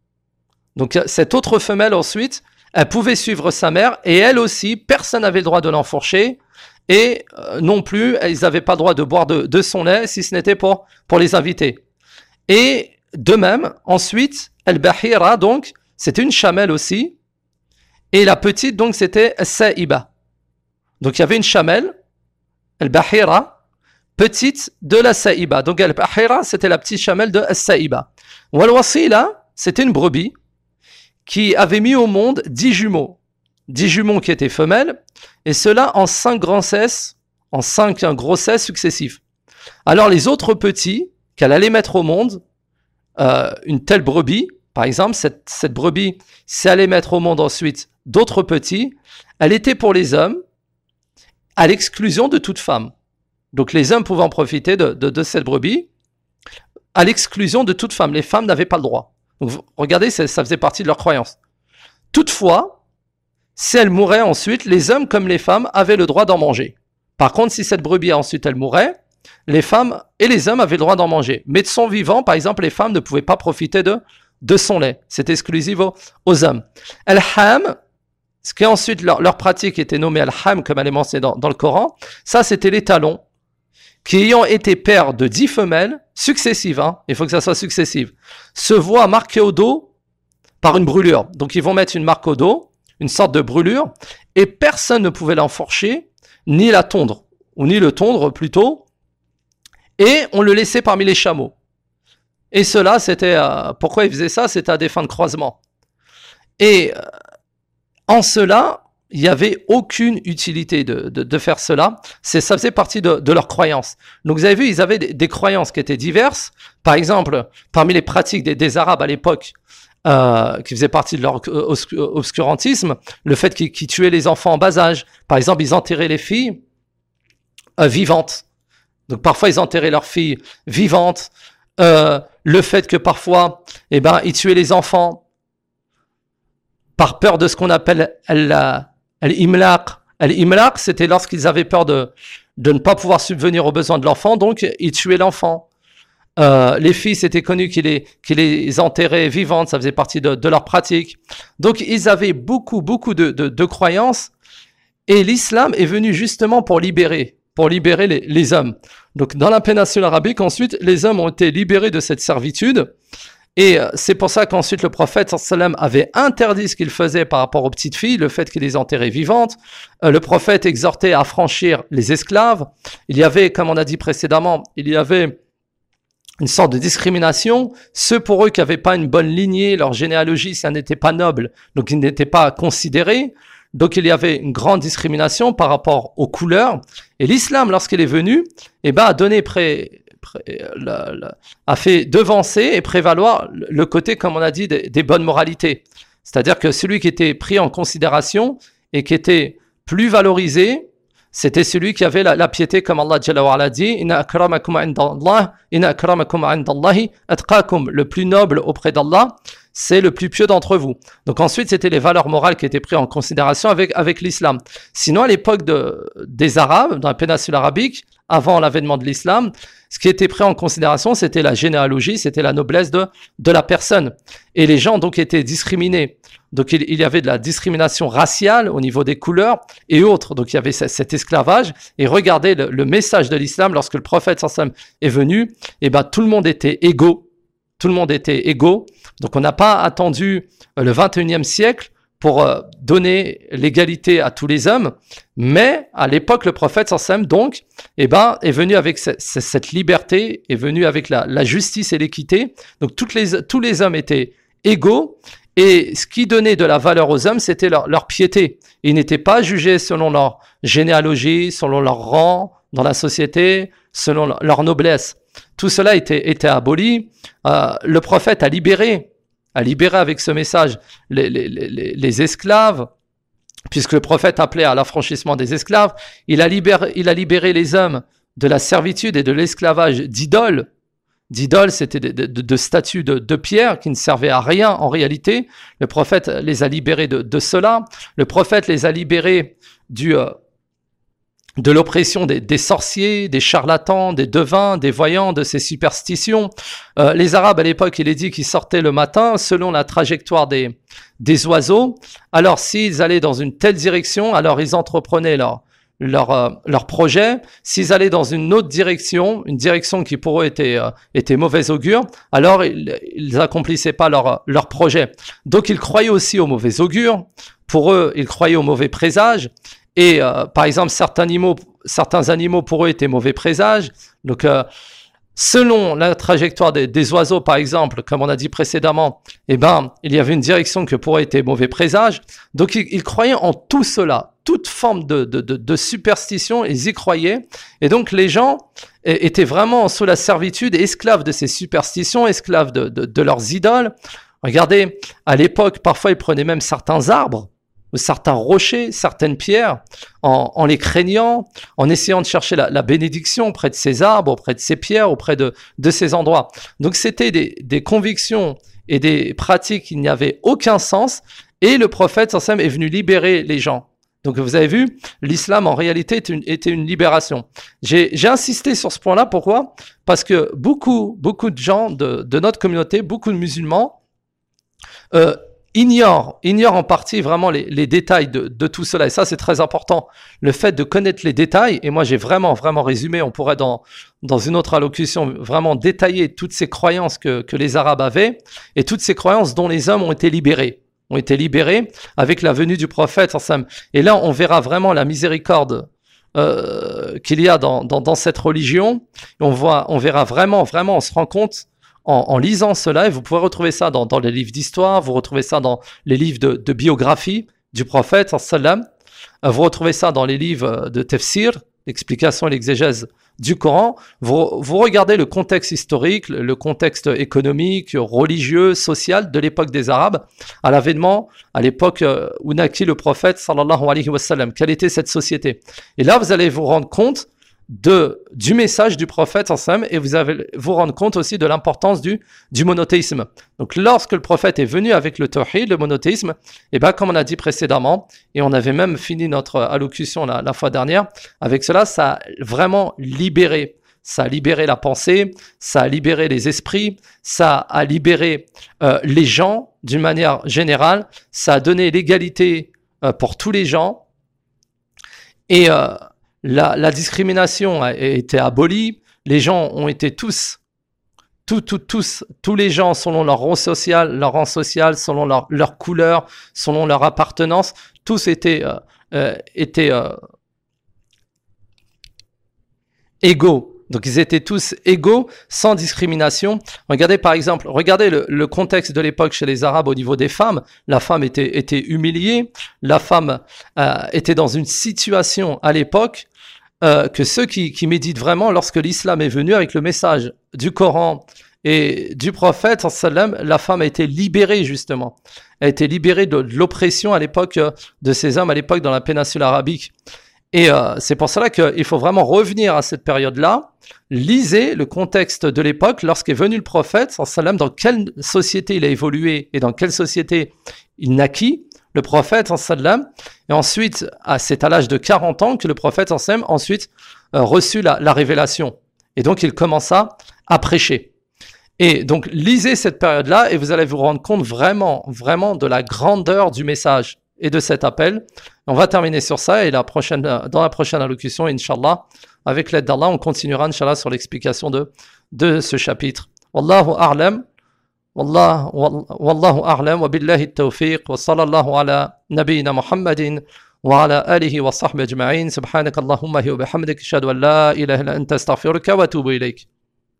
Donc cette autre femelle ensuite, elle pouvait suivre sa mère et elle aussi, personne n'avait le droit de l'enfourcher. Et euh, non plus, ils n'avaient pas le droit de boire de, de son lait, si ce n'était pour, pour les invités. Et de même, ensuite, al-bahira, donc, c'était une chamelle aussi. Et la petite, donc, c'était al-sa'iba. Donc, il y avait une chamelle, al-bahira, petite de la sa'iba. Donc, al-bahira, c'était la petite chamelle de al-sa'iba. Wal-wasila, c'était une brebis qui avait mis au monde dix jumeaux. Dix jumeaux qui étaient femelles, et cela en cinq grossesses, en cinq grossesses successives. Alors les autres petits qu'elle allait mettre au monde, euh, une telle brebis, par exemple, cette, cette brebis, si elle allait mettre au monde ensuite d'autres petits, elle était pour les hommes, à l'exclusion de toute femme. Donc les hommes pouvaient en profiter de, de, de cette brebis, à l'exclusion de toute femme. Les femmes n'avaient pas le droit. Donc regardez, ça, ça faisait partie de leur croyance. Toutefois, si elle mourait ensuite, les hommes comme les femmes avaient le droit d'en manger. Par contre, si cette brebis ensuite elle mourait, les femmes et les hommes avaient le droit d'en manger. Mais de son vivant, par exemple, les femmes ne pouvaient pas profiter de, de son lait. C'est exclusif aux, aux hommes. Al-ham, ce qui est ensuite leur, leur pratique était nommée al-ham, comme elle est mentionnée dans, dans le Coran, ça c'était les talons, qui ayant été pères de dix femelles successives, hein, il faut que ça soit successive, se voient marqués au dos par une brûlure. Donc ils vont mettre une marque au dos, une sorte de brûlure, et personne ne pouvait l'enfourcher, ni la tondre, ou ni le tondre plutôt, et on le laissait parmi les chameaux. Et cela, c'était, euh, pourquoi ils faisaient ça? C'était à des fins de croisement. Et euh, en cela, il n'y avait aucune utilité de, de, de faire cela, c'est, ça faisait partie de, de leurs croyances. Donc vous avez vu, ils avaient des, des croyances qui étaient diverses, par exemple, parmi les pratiques des, des Arabes à l'époque, Euh, qui faisait partie de leur obscurantisme, le fait qu'ils, qu'ils tuaient les enfants en bas âge. Par exemple, ils enterraient les filles euh, vivantes. Donc parfois, ils enterraient leurs filles vivantes. Euh, le fait que parfois, eh ben, ils tuaient les enfants par peur de ce qu'on appelle al-imlaq. Al-imlaq, c'était lorsqu'ils avaient peur de, de ne pas pouvoir subvenir aux besoins de l'enfant, donc ils tuaient l'enfant. Euh, les filles, c'était connu qu'ils les, qu'ils les enterraient vivantes, ça faisait partie de, de leur pratique. Donc, ils avaient beaucoup, beaucoup de, de, de croyances, et l'islam est venu justement pour libérer, pour libérer les, les hommes. Donc, dans la péninsule arabique, ensuite, les hommes ont été libérés de cette servitude, et c'est pour ça qu'ensuite le prophète sallam avait interdit ce qu'il faisait par rapport aux petites filles, le fait qu'il les enterrait vivantes. Euh, le prophète exhortait à franchir les esclaves. Il y avait, comme on a dit précédemment, il y avait une sorte de discrimination. Ceux pour eux qui n'avaient pas une bonne lignée, leur généalogie, ça n'était pas noble, donc ils n'étaient pas considérés. Donc il y avait une grande discrimination par rapport aux couleurs. Et l'islam, lorsqu'il est venu, eh ben, a donné pré, pré, la, la, a fait devancer et prévaloir le côté, comme on a dit, des, des bonnes moralités. C'est-à-dire que celui qui était pris en considération et qui était plus valorisé, c'était celui qui avait la, la piété, comme Allah Jalla wa Ala dit, Inna akramakum indallah, inna akramakum indallahi atqakum, le plus noble auprès d'Allah, c'est le plus pieux d'entre vous. Donc ensuite, c'était les valeurs morales qui étaient prises en considération avec, avec l'islam. Sinon, à l'époque de, des Arabes, dans la péninsule arabique, avant l'avènement de l'islam, ce qui était pris en considération, c'était la généalogie, c'était la noblesse de, de la personne. Et les gens donc étaient discriminés. Donc il, il y avait de la discrimination raciale au niveau des couleurs et autres. Donc il y avait c- cet esclavage. Et regardez le, le message de l'islam, lorsque le prophète sallam est venu, et ben tout le monde était égaux. Tout le monde était égaux. Donc on n'a pas attendu le vingt et unième siècle pour euh, donner l'égalité à tous les hommes. Mais à l'époque, le prophète sallam donc, eh ben, est venu avec ce, ce, cette liberté, est venu avec la, la justice et l'équité. Donc toutes les, tous les hommes étaient égaux. Et ce qui donnait de la valeur aux hommes, c'était leur, leur piété. Ils n'étaient pas jugés selon leur généalogie, selon leur rang dans la société, selon leur, leur noblesse. Tout cela était, était aboli. Euh, le prophète a libéré, a libéré avec ce message les, les, les, les esclaves, puisque le prophète appelait à l'affranchissement des esclaves. Il a libéré, il a libéré les hommes de la servitude et de l'esclavage d'idoles. D'idoles, c'était de, de, de statues de, de pierre qui ne servaient à rien en réalité. Le prophète les a libérés de, de cela. Le prophète les a libérés du, euh, de l'oppression des, des sorciers, des charlatans, des devins, des voyants, de ces superstitions. Euh, les Arabes, à l'époque, il est dit qu'ils sortaient le matin selon la trajectoire des, des oiseaux. Alors, s'ils allaient dans une telle direction, alors ils entreprenaient leur... Leur, euh, leur projet. S'ils allaient dans une autre direction, une direction qui pour eux était, euh, était mauvaise augure, alors ils, ils accomplissaient pas leur, leur projet. Donc ils croyaient aussi au mauvais augure. Pour eux, ils croyaient au mauvais présage. Et euh, par exemple, certains animaux, certains animaux pour eux étaient mauvais présages. Donc euh, selon la trajectoire des, des oiseaux, par exemple, comme on a dit précédemment, eh ben, il y avait une direction que pour eux était mauvais présage. Donc ils, ils croyaient en tout cela. Toute forme de, de, de, de superstition, ils y croyaient. Et donc, les gens étaient vraiment sous la servitude, esclaves de ces superstitions, esclaves de, de, de leurs idoles. Regardez, à l'époque, parfois, ils prenaient même certains arbres, ou certains rochers, certaines pierres, en, en les craignant, en essayant de chercher la, la bénédiction auprès de ces arbres, auprès de ces pierres, auprès de, de ces endroits. Donc, c'était des, des convictions et des pratiques qui n'avaient aucun sens. Et le prophète, sallam, est venu libérer les gens. Donc vous avez vu, l'islam en réalité était une, était une libération. J'ai, j'ai insisté sur ce point-là, pourquoi ? Parce que beaucoup, beaucoup de gens de, de notre communauté, beaucoup de musulmans, euh, ignorent, ignorent en partie vraiment les, les détails de, de tout cela. Et ça, c'est très important. Le fait de connaître les détails, et moi j'ai vraiment, vraiment résumé, on pourrait dans, dans une autre allocution vraiment détailler toutes ces croyances que, que les Arabes avaient, et toutes ces croyances dont les hommes ont été libérés. ont été libérés avec la venue du prophète. Et là, on verra vraiment la miséricorde euh, qu'il y a dans, dans, dans cette religion. Et on, voit, on verra vraiment, vraiment, on se rend compte en, en lisant cela, et vous pouvez retrouver ça dans, dans les livres d'histoire, vous retrouvez ça dans les livres de, de biographie du prophète, vous retrouvez ça dans les livres de tafsir, l'explication et l'exégèse du Coran. Vous, vous regardez le contexte historique, le contexte économique, religieux, social de l'époque des Arabes, à l'avènement, à l'époque où naquit le prophète sallallahu alayhi wa sallam. Quelle était cette société ? Et là, vous allez vous rendre compte de, du message du prophète sallam, et vous allez vous rendre compte aussi de l'importance du, du monothéisme. Donc, lorsque le prophète est venu avec le tawhid, le monothéisme, et bien, comme on a dit précédemment, et on avait même fini notre allocution la, la fois dernière, avec cela, ça a vraiment libéré. Ça a libéré la pensée, ça a libéré les esprits, ça a libéré euh, les gens d'une manière générale, ça a donné l'égalité euh, pour tous les gens, et euh, la, la discrimination a été abolie, les gens ont été tous, tous, tous, tous, tous les gens selon leur rang social, leur rang social, selon leur, leur couleur, selon leur appartenance, tous étaient, euh, euh, étaient euh, égaux Donc ils étaient tous égaux, sans discrimination. Regardez par exemple, regardez le, le contexte de l'époque chez les Arabes au niveau des femmes. La femme était, était humiliée, la femme euh, était dans une situation à l'époque euh, que ceux qui, qui méditent vraiment, lorsque l'islam est venu avec le message du Coran et du prophète, sallam, la femme a été libérée justement. Elle a été libérée de, de l'oppression à l'époque de ces hommes, à l'époque dans la péninsule arabique. Et euh, c'est pour cela qu'il faut vraiment revenir à cette période-là. Lisez le contexte de l'époque, lorsqu'est venu le prophète, sallam, dans quelle société il a évolué et dans quelle société il naquit, le prophète, sallam. Et ensuite, c'est à l'âge de quarante ans que le prophète, sallam, ensuite euh, reçut la, la révélation. Et donc, il commença à prêcher. Et donc, lisez cette période-là et vous allez vous rendre compte vraiment, vraiment de la grandeur du message et de cet appel. On va terminer sur ça et la prochaine, dans la prochaine allocution, Inch'Allah, avec l'aide d'Allah, on continuera, Inch'Allah, sur l'explication de, de ce chapitre. Wallahu a'lam, wallahu, wallahu a'lam, wa billahi at-tawfiq, wa sallallahu ala nabiyyina Muhammadin, wa ala alihi wa sahbihi ajma'in, subhanakallahumma wa bihamdik, ashhadu an la ilaha illa anta astaghfiruka wa atubu ilayk.